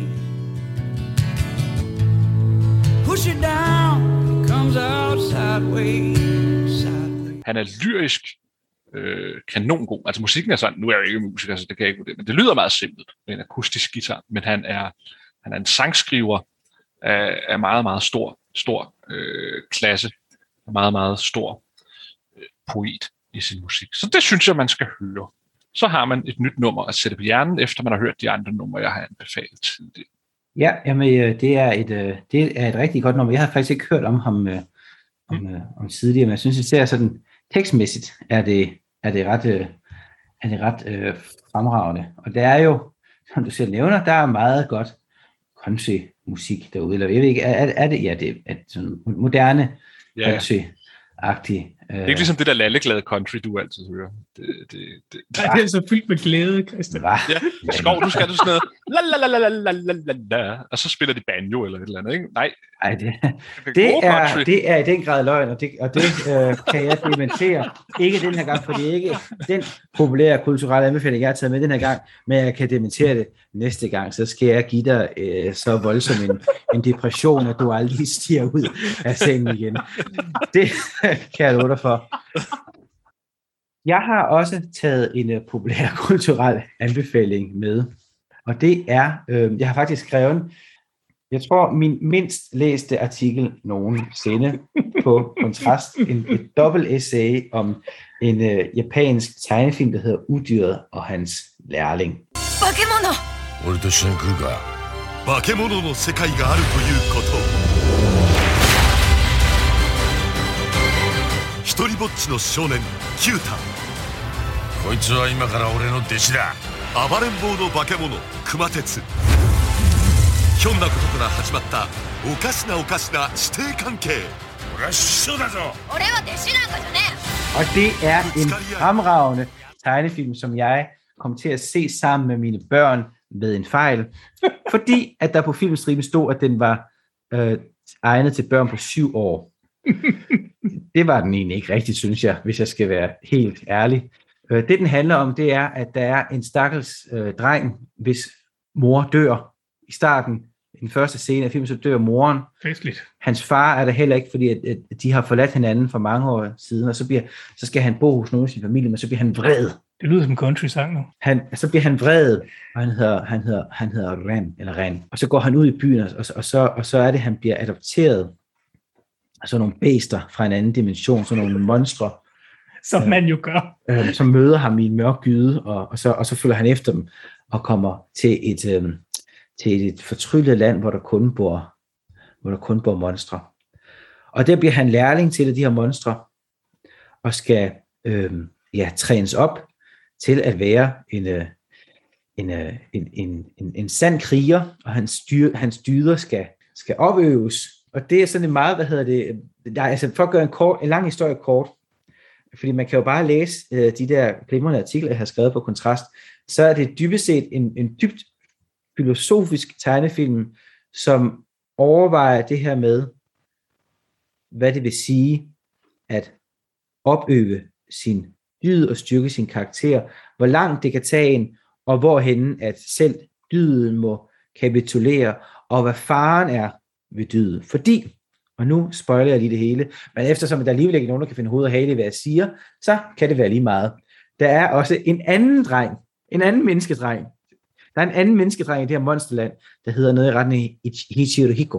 Push it down, it comes out sideways. Sideways. Han er lyrisk øh, kanongod. Altså musikken er sådan, nu er jeg jo ikke musiker, så det kan jeg ikke vurdere, men det lyder meget simpelt med en akustisk guitar, men han er, han er en sangskriver af, af meget, meget stor, stor øh, klasse, meget, meget stor øh, poet i sin musik. Så det synes jeg, man skal høre. Så har man et nyt nummer at sætte på hjernen, efter man har hørt de andre numre, jeg har anbefalet tidligere. Ja, jamen, det er et, det er et rigtig godt nummer. Jeg har faktisk ikke hørt om ham om, mm. om tidligere, men jeg synes, især sådan tekstmæssigt er det, er det ret, er det ret øh, fremragende. Og det er jo, som du selv nævner, der er meget godt country musik derude. Eller jeg ved ikke, er, er det, ja, det er sådan moderne country-agtig. Det er ikke ligesom det der lalleglade country, du altid hører. Det, det, det. Nej, det er så fyldt med glæde, Christian. Hva? Ja, skov, nu skal du sådan noget, la la la la la la la la, og så spiller de banjo eller et eller andet, ikke? Nej, Ej, det, det, det, er, det er i den grad løgn, og det, og det øh, kan jeg dementere. Ikke den her gang, for det er ikke den populære kulturelle anbefaling, jeg har taget med den her gang, men jeg kan dementere det næste gang, så skal jeg give dig øh, så voldsom en, en depression, at du aldrig stiger ud af sengen igen. Det kan jeg love dig for. Jeg har også taget en uh, populær kulturel anbefaling med, og det er, øh, jeg har faktisk skrevet, jeg tror min mindst læste artikel nogensinde på Kontrast, en, et dobbelt essay om en uh, japansk tegnefilm, der hedder Udyret og hans lærling. Bakemono! 俺と一緒に来るか。化け物の世界があるということ。一人ぼっちの少年キュータ。こいつは今から俺の弟子だ。暴れん坊の化け物熊徹。ひょんなことから始まったおかしなおかしな師弟関係。俺は師匠だぞ。俺は弟子なんかじゃねえ。 Og det er en fremragende tegnefilm, som jeg kom til at se sammen med mine børn ved en fejl, fordi at der på filmstriben stod, at den var øh, egnet til børn på syv år. Det var den egentlig ikke rigtigt, synes jeg, hvis jeg skal være helt ærlig. Øh, det den handler om, det er, at der er en stakkels øh, dreng, hvis mor dør i starten. I den første scene af filmen, så dør moren. Festligt. Hans far er der heller ikke, fordi at, at de har forladt hinanden for mange år siden, og så, bliver, så skal han bo hos nogen i sin familie, men så bliver han vred. Det lyder som en country-sang nu. Han, så bliver han vred, og han hedder, han hedder, han hedder Ren, eller Ren. Og så går han ud i byen, og, og, så, og så er det, han bliver adopteret af sådan nogle bæster fra en anden dimension, sådan nogle monstre. Som øh, man jo gør. Øh, som møder ham i en mørk gyde, og, og, så, og så følger han efter dem, og kommer til et, øh, til et fortryllet land, hvor der kun bor, hvor der kun bor monstre. Og der bliver han lærling til de her monstre, og skal øh, ja, trænes op til at være en, øh, en, øh, en, en, en, en sand kriger, og hans, dyr, hans dyder skal, skal opøves. Og det er sådan en meget, hvad hedder det, der, altså for at gøre en, kort, en lang historie kort, fordi man kan jo bare læse øh, de der glimrende artikler, jeg har skrevet på Kontrast, så er det dybest set en, en dybt filosofisk tegnefilm, som overvejer det her med, hvad det vil sige at opøve sin dyd og styrke sin karakter, hvor langt det kan tage en, og hvorhenne at selv dyden må kapitulere, og hvad faren er ved dyden. Fordi, og nu spoiler jeg lige det hele, men eftersom der alligevel ikke er nogen, der kan finde hoved og hale i, hvad jeg siger, så kan det være lige meget. Der er også en anden dreng, en anden menneskedreng. Der er en anden menneskedreng i det her monsterland, der hedder noget i retning Hichirohiko.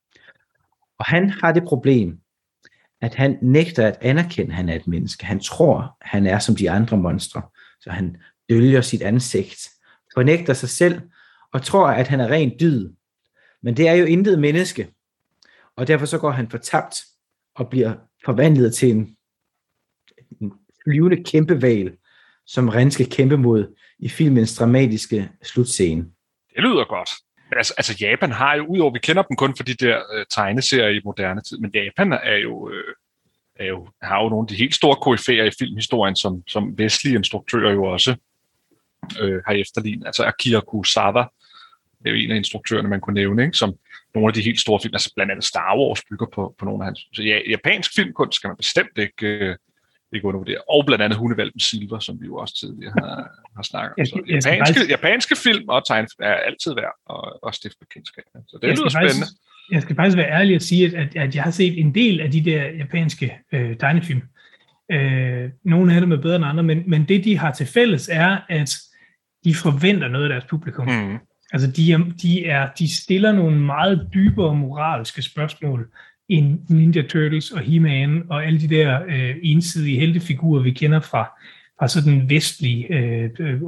Og han har det problem, at han nægter at anerkende, at han er et menneske. Han tror, han er som de andre monstre. Så han dølger sit ansigt, fornægter sig selv, og tror, at han er ren dyd. Men det er jo intet menneske. Og derfor så går han fortabt, og bliver forvandlet til en, en flyvende kæmpeval, som Ren skal kæmpe mod i filmens dramatiske slutscene. Det lyder godt. Men altså, altså Japan har jo, udover vi kender dem kun for de der øh, tegneserier i moderne tid, men Japan er jo, øh, er jo, har jo nogle af de helt store koryfæer i filmhistorien, som, som vestlige instruktører jo også øh, har efterlignet. Altså Akira Kurosawa er jo en af instruktørerne, man kunne nævne, ikke? Som nogle af de helt store film, altså blandt andet Star Wars bygger på, på nogle af hans. Så ja, japansk filmkunst skal man bestemt ikke, øh, ikke undervurdere. Og blandt andet Hundevalpen Silver, som vi jo også tidligere har, har snakket om. Så japanske, faktisk... japanske film og tegnefilm er altid værd at, at stifte bekendtskab. Så det lyder spændende. Faktisk, jeg skal faktisk være ærlig og sige, at, at jeg har set en del af de der japanske øh, tegnefilm. Øh, nogle af dem er bedre end andre, men, men det de har til fælles er, at de forventer noget af deres publikum. Mm. Altså de, er, de, er, de stiller nogle meget dybere moralske spørgsmål end Ninja Turtles og He-Man og alle de der øh, ensidige heltefigurer, vi kender fra, fra sådan vestlig øh,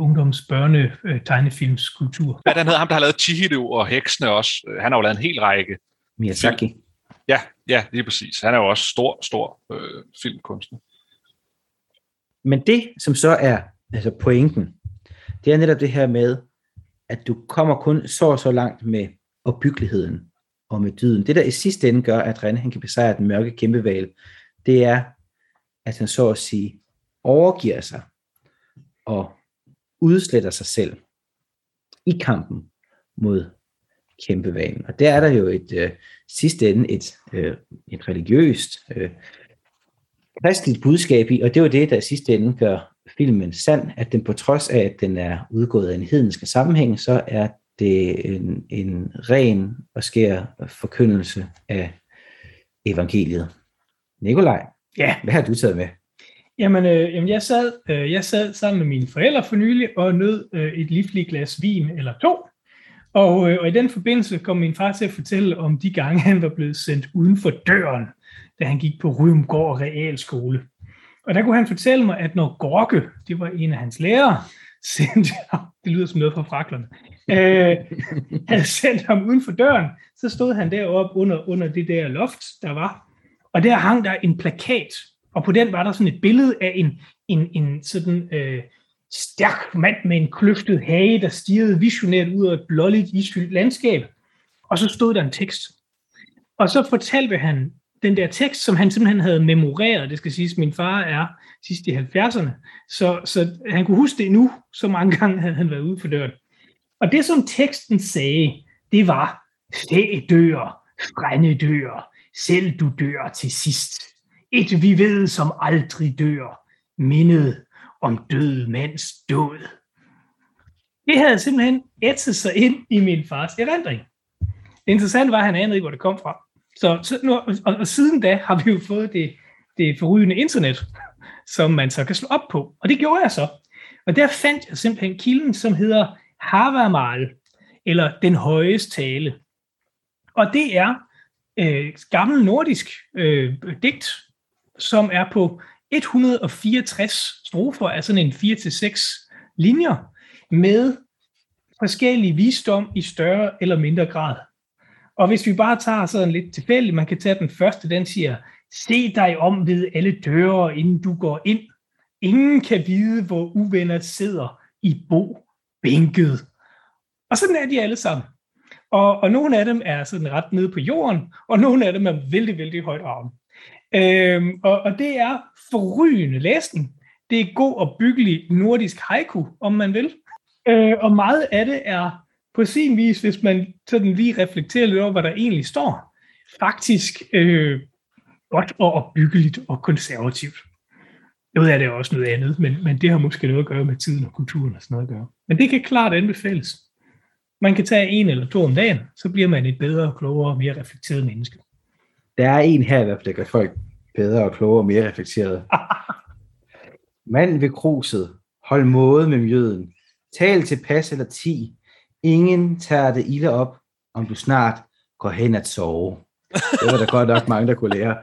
ungdomsbørne-tegnefilmskultur. Hvad den hedder ham, der har lavet Chihiro og Heksene også? Han har jo lavet en hel række. Miyazaki. Film. Ja, ja, lige præcis. Han er jo også stor, stor øh, filmkunstner. Men det, som så er altså pointen, det er netop det her med, at du kommer kun så og så langt med opbyggeligheden. og med dyden. Det, der i sidste ende gør, at Ren han kan besejre den mørke kæmpehval, det er, at han så at sige overgiver sig og udsletter sig selv i kampen mod kæmpehvalen. Og der er der jo et øh, sidste ende et, øh, et religiøst øh, kristeligt budskab i, og det er jo det, der i sidste ende gør filmen sand, at den på trods af, at den er udgået af en hedensk sammenhæng, så er det en, en ren og skær forkyndelse af evangeliet. Nikolaj, ja. Hvad har du taget med? Jamen, øh, jamen jeg, sad, øh, jeg sad sammen med mine forældre for nylig og nød øh, et livligt glas vin eller to. Og, øh, og i den forbindelse kom min far til at fortælle om de gange, han var blevet sendt uden for døren, da han gik på Rydumgård Realskole. Og der kunne han fortælle mig, at når Gorke, det var en af hans lærere, sendte ham, det lyder som noget fra Fraklerne, øh, havde sendt ham uden for døren, så stod han deroppe under, under det der loft, der var. Og der hang der en plakat, og på den var der sådan et billede af en, en, en sådan øh, stærk mand med en kløftet hage, der stirrede visionært ud af et blåligt isfyldt landskab. Og så stod der en tekst. Og så fortalte han den der tekst, som han simpelthen havde memoreret. Det skal siges, min far er sidst i halvfjerdserne, så, så han kunne huske det nu, så mange gange havde han været ude for døren. Og det, som teksten sagde, det var, fæ dør, frænde dør, selv du dør til sidst. Et vi ved, som aldrig dør, mindet om død mands død. Det havde simpelthen ætset sig ind i min fars erindring. Det interessante var, at han anede ikke, hvor det kom fra. Så, så nu, og, og siden da har vi jo fået det, det forrygende internet, som man så kan slå op på. Og det gjorde jeg så. Og der fandt jeg simpelthen kilden, som hedder Havamal, eller Den Højes Tale. Og det er øh, gammel nordisk øh, digt, som er på et hundrede og fireogtres strofer, altså en fire til seks linjer, med forskellige visdom i større eller mindre grad. Og hvis vi bare tager sådan lidt tilfældigt, man kan tage den første, den siger, se dig om ved alle døre, inden du går ind. Ingen kan vide, hvor uvenner sidder i bo bænket. Og sådan er de alle sammen. Og, og nogle af dem er sådan ret nede på jorden, og nogle af dem er vældig, vældig højt oppe. Øhm, og, og det er forrygende læsning. Det er god og byggelig nordisk haiku, om man vil. Øh, og meget af det er på sin vis, hvis man sådan lige reflekterer lidt over, hvad der egentlig står, faktisk øh, godt og opbyggeligt og konservativt. Noget af det er også noget andet, men, men det har måske noget at gøre med tiden og kulturen og sådan noget at gøre. Men det kan klart anbefales. Man kan tage en eller to om dagen, så bliver man et bedre, klogere og mere reflekteret menneske. Der er en her i hvert fald, der gør folk bedre og klogere og mere reflekterede. Mand ved kruset, hold måde med mjøden, tal til pas eller ti, ingen tager det ilde op, om du snart går hen at sove. Det var der godt nok mange, der kunne lære.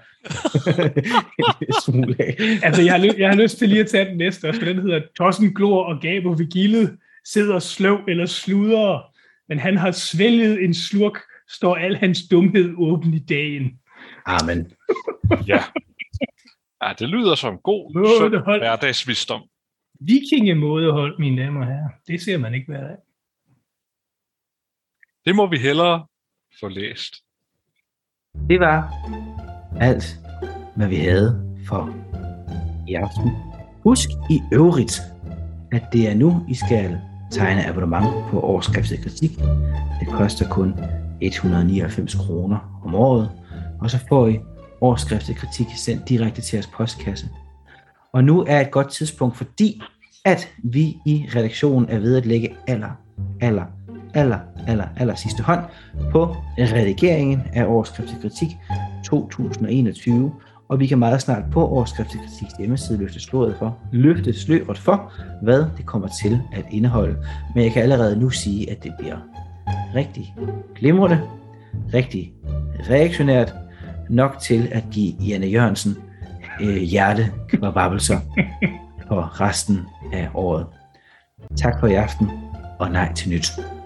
altså, jeg har, lyst, jeg har lyst til lige at tage den næste også, for den hedder Tossen glor og gaber ved gildet, sidder sløv eller sluder, men han har svælget en slurk, står al hans dumhed åben i dagen. Amen. Ja. Ja, det lyder som god, sød hverdagsvisdom. Vikingemådehold, mine damer og herrer. Det ser man ikke hver dag. Det må vi hellere få læst. Det var alt, hvad vi havde for i aften. Husk i øvrigt, at det er nu, I skal tegne abonnement på Overskriftet Kritik. Det koster kun et hundrede og nioghalvfems kroner om året, og så får I Overskriftet Kritik sendt direkte til jeres postkasse. Og nu er et godt tidspunkt, fordi at vi i redaktionen er ved at lægge aller, aller, aller, aller, aller sidste hånd på redigeringen af Overskriftet Kritik to tusind og enogtyve, og vi kan meget snart på Overskriftet Kritiks hjemmeside løfte sløret for, løfte sløret for, hvad det kommer til at indeholde. Men jeg kan allerede nu sige, at det bliver rigtig glimrende, rigtig reaktionært, nok til at give Janne Jørgensen øh, hjertekvababelser for resten af året. Tak for i aften, og nej til nyt.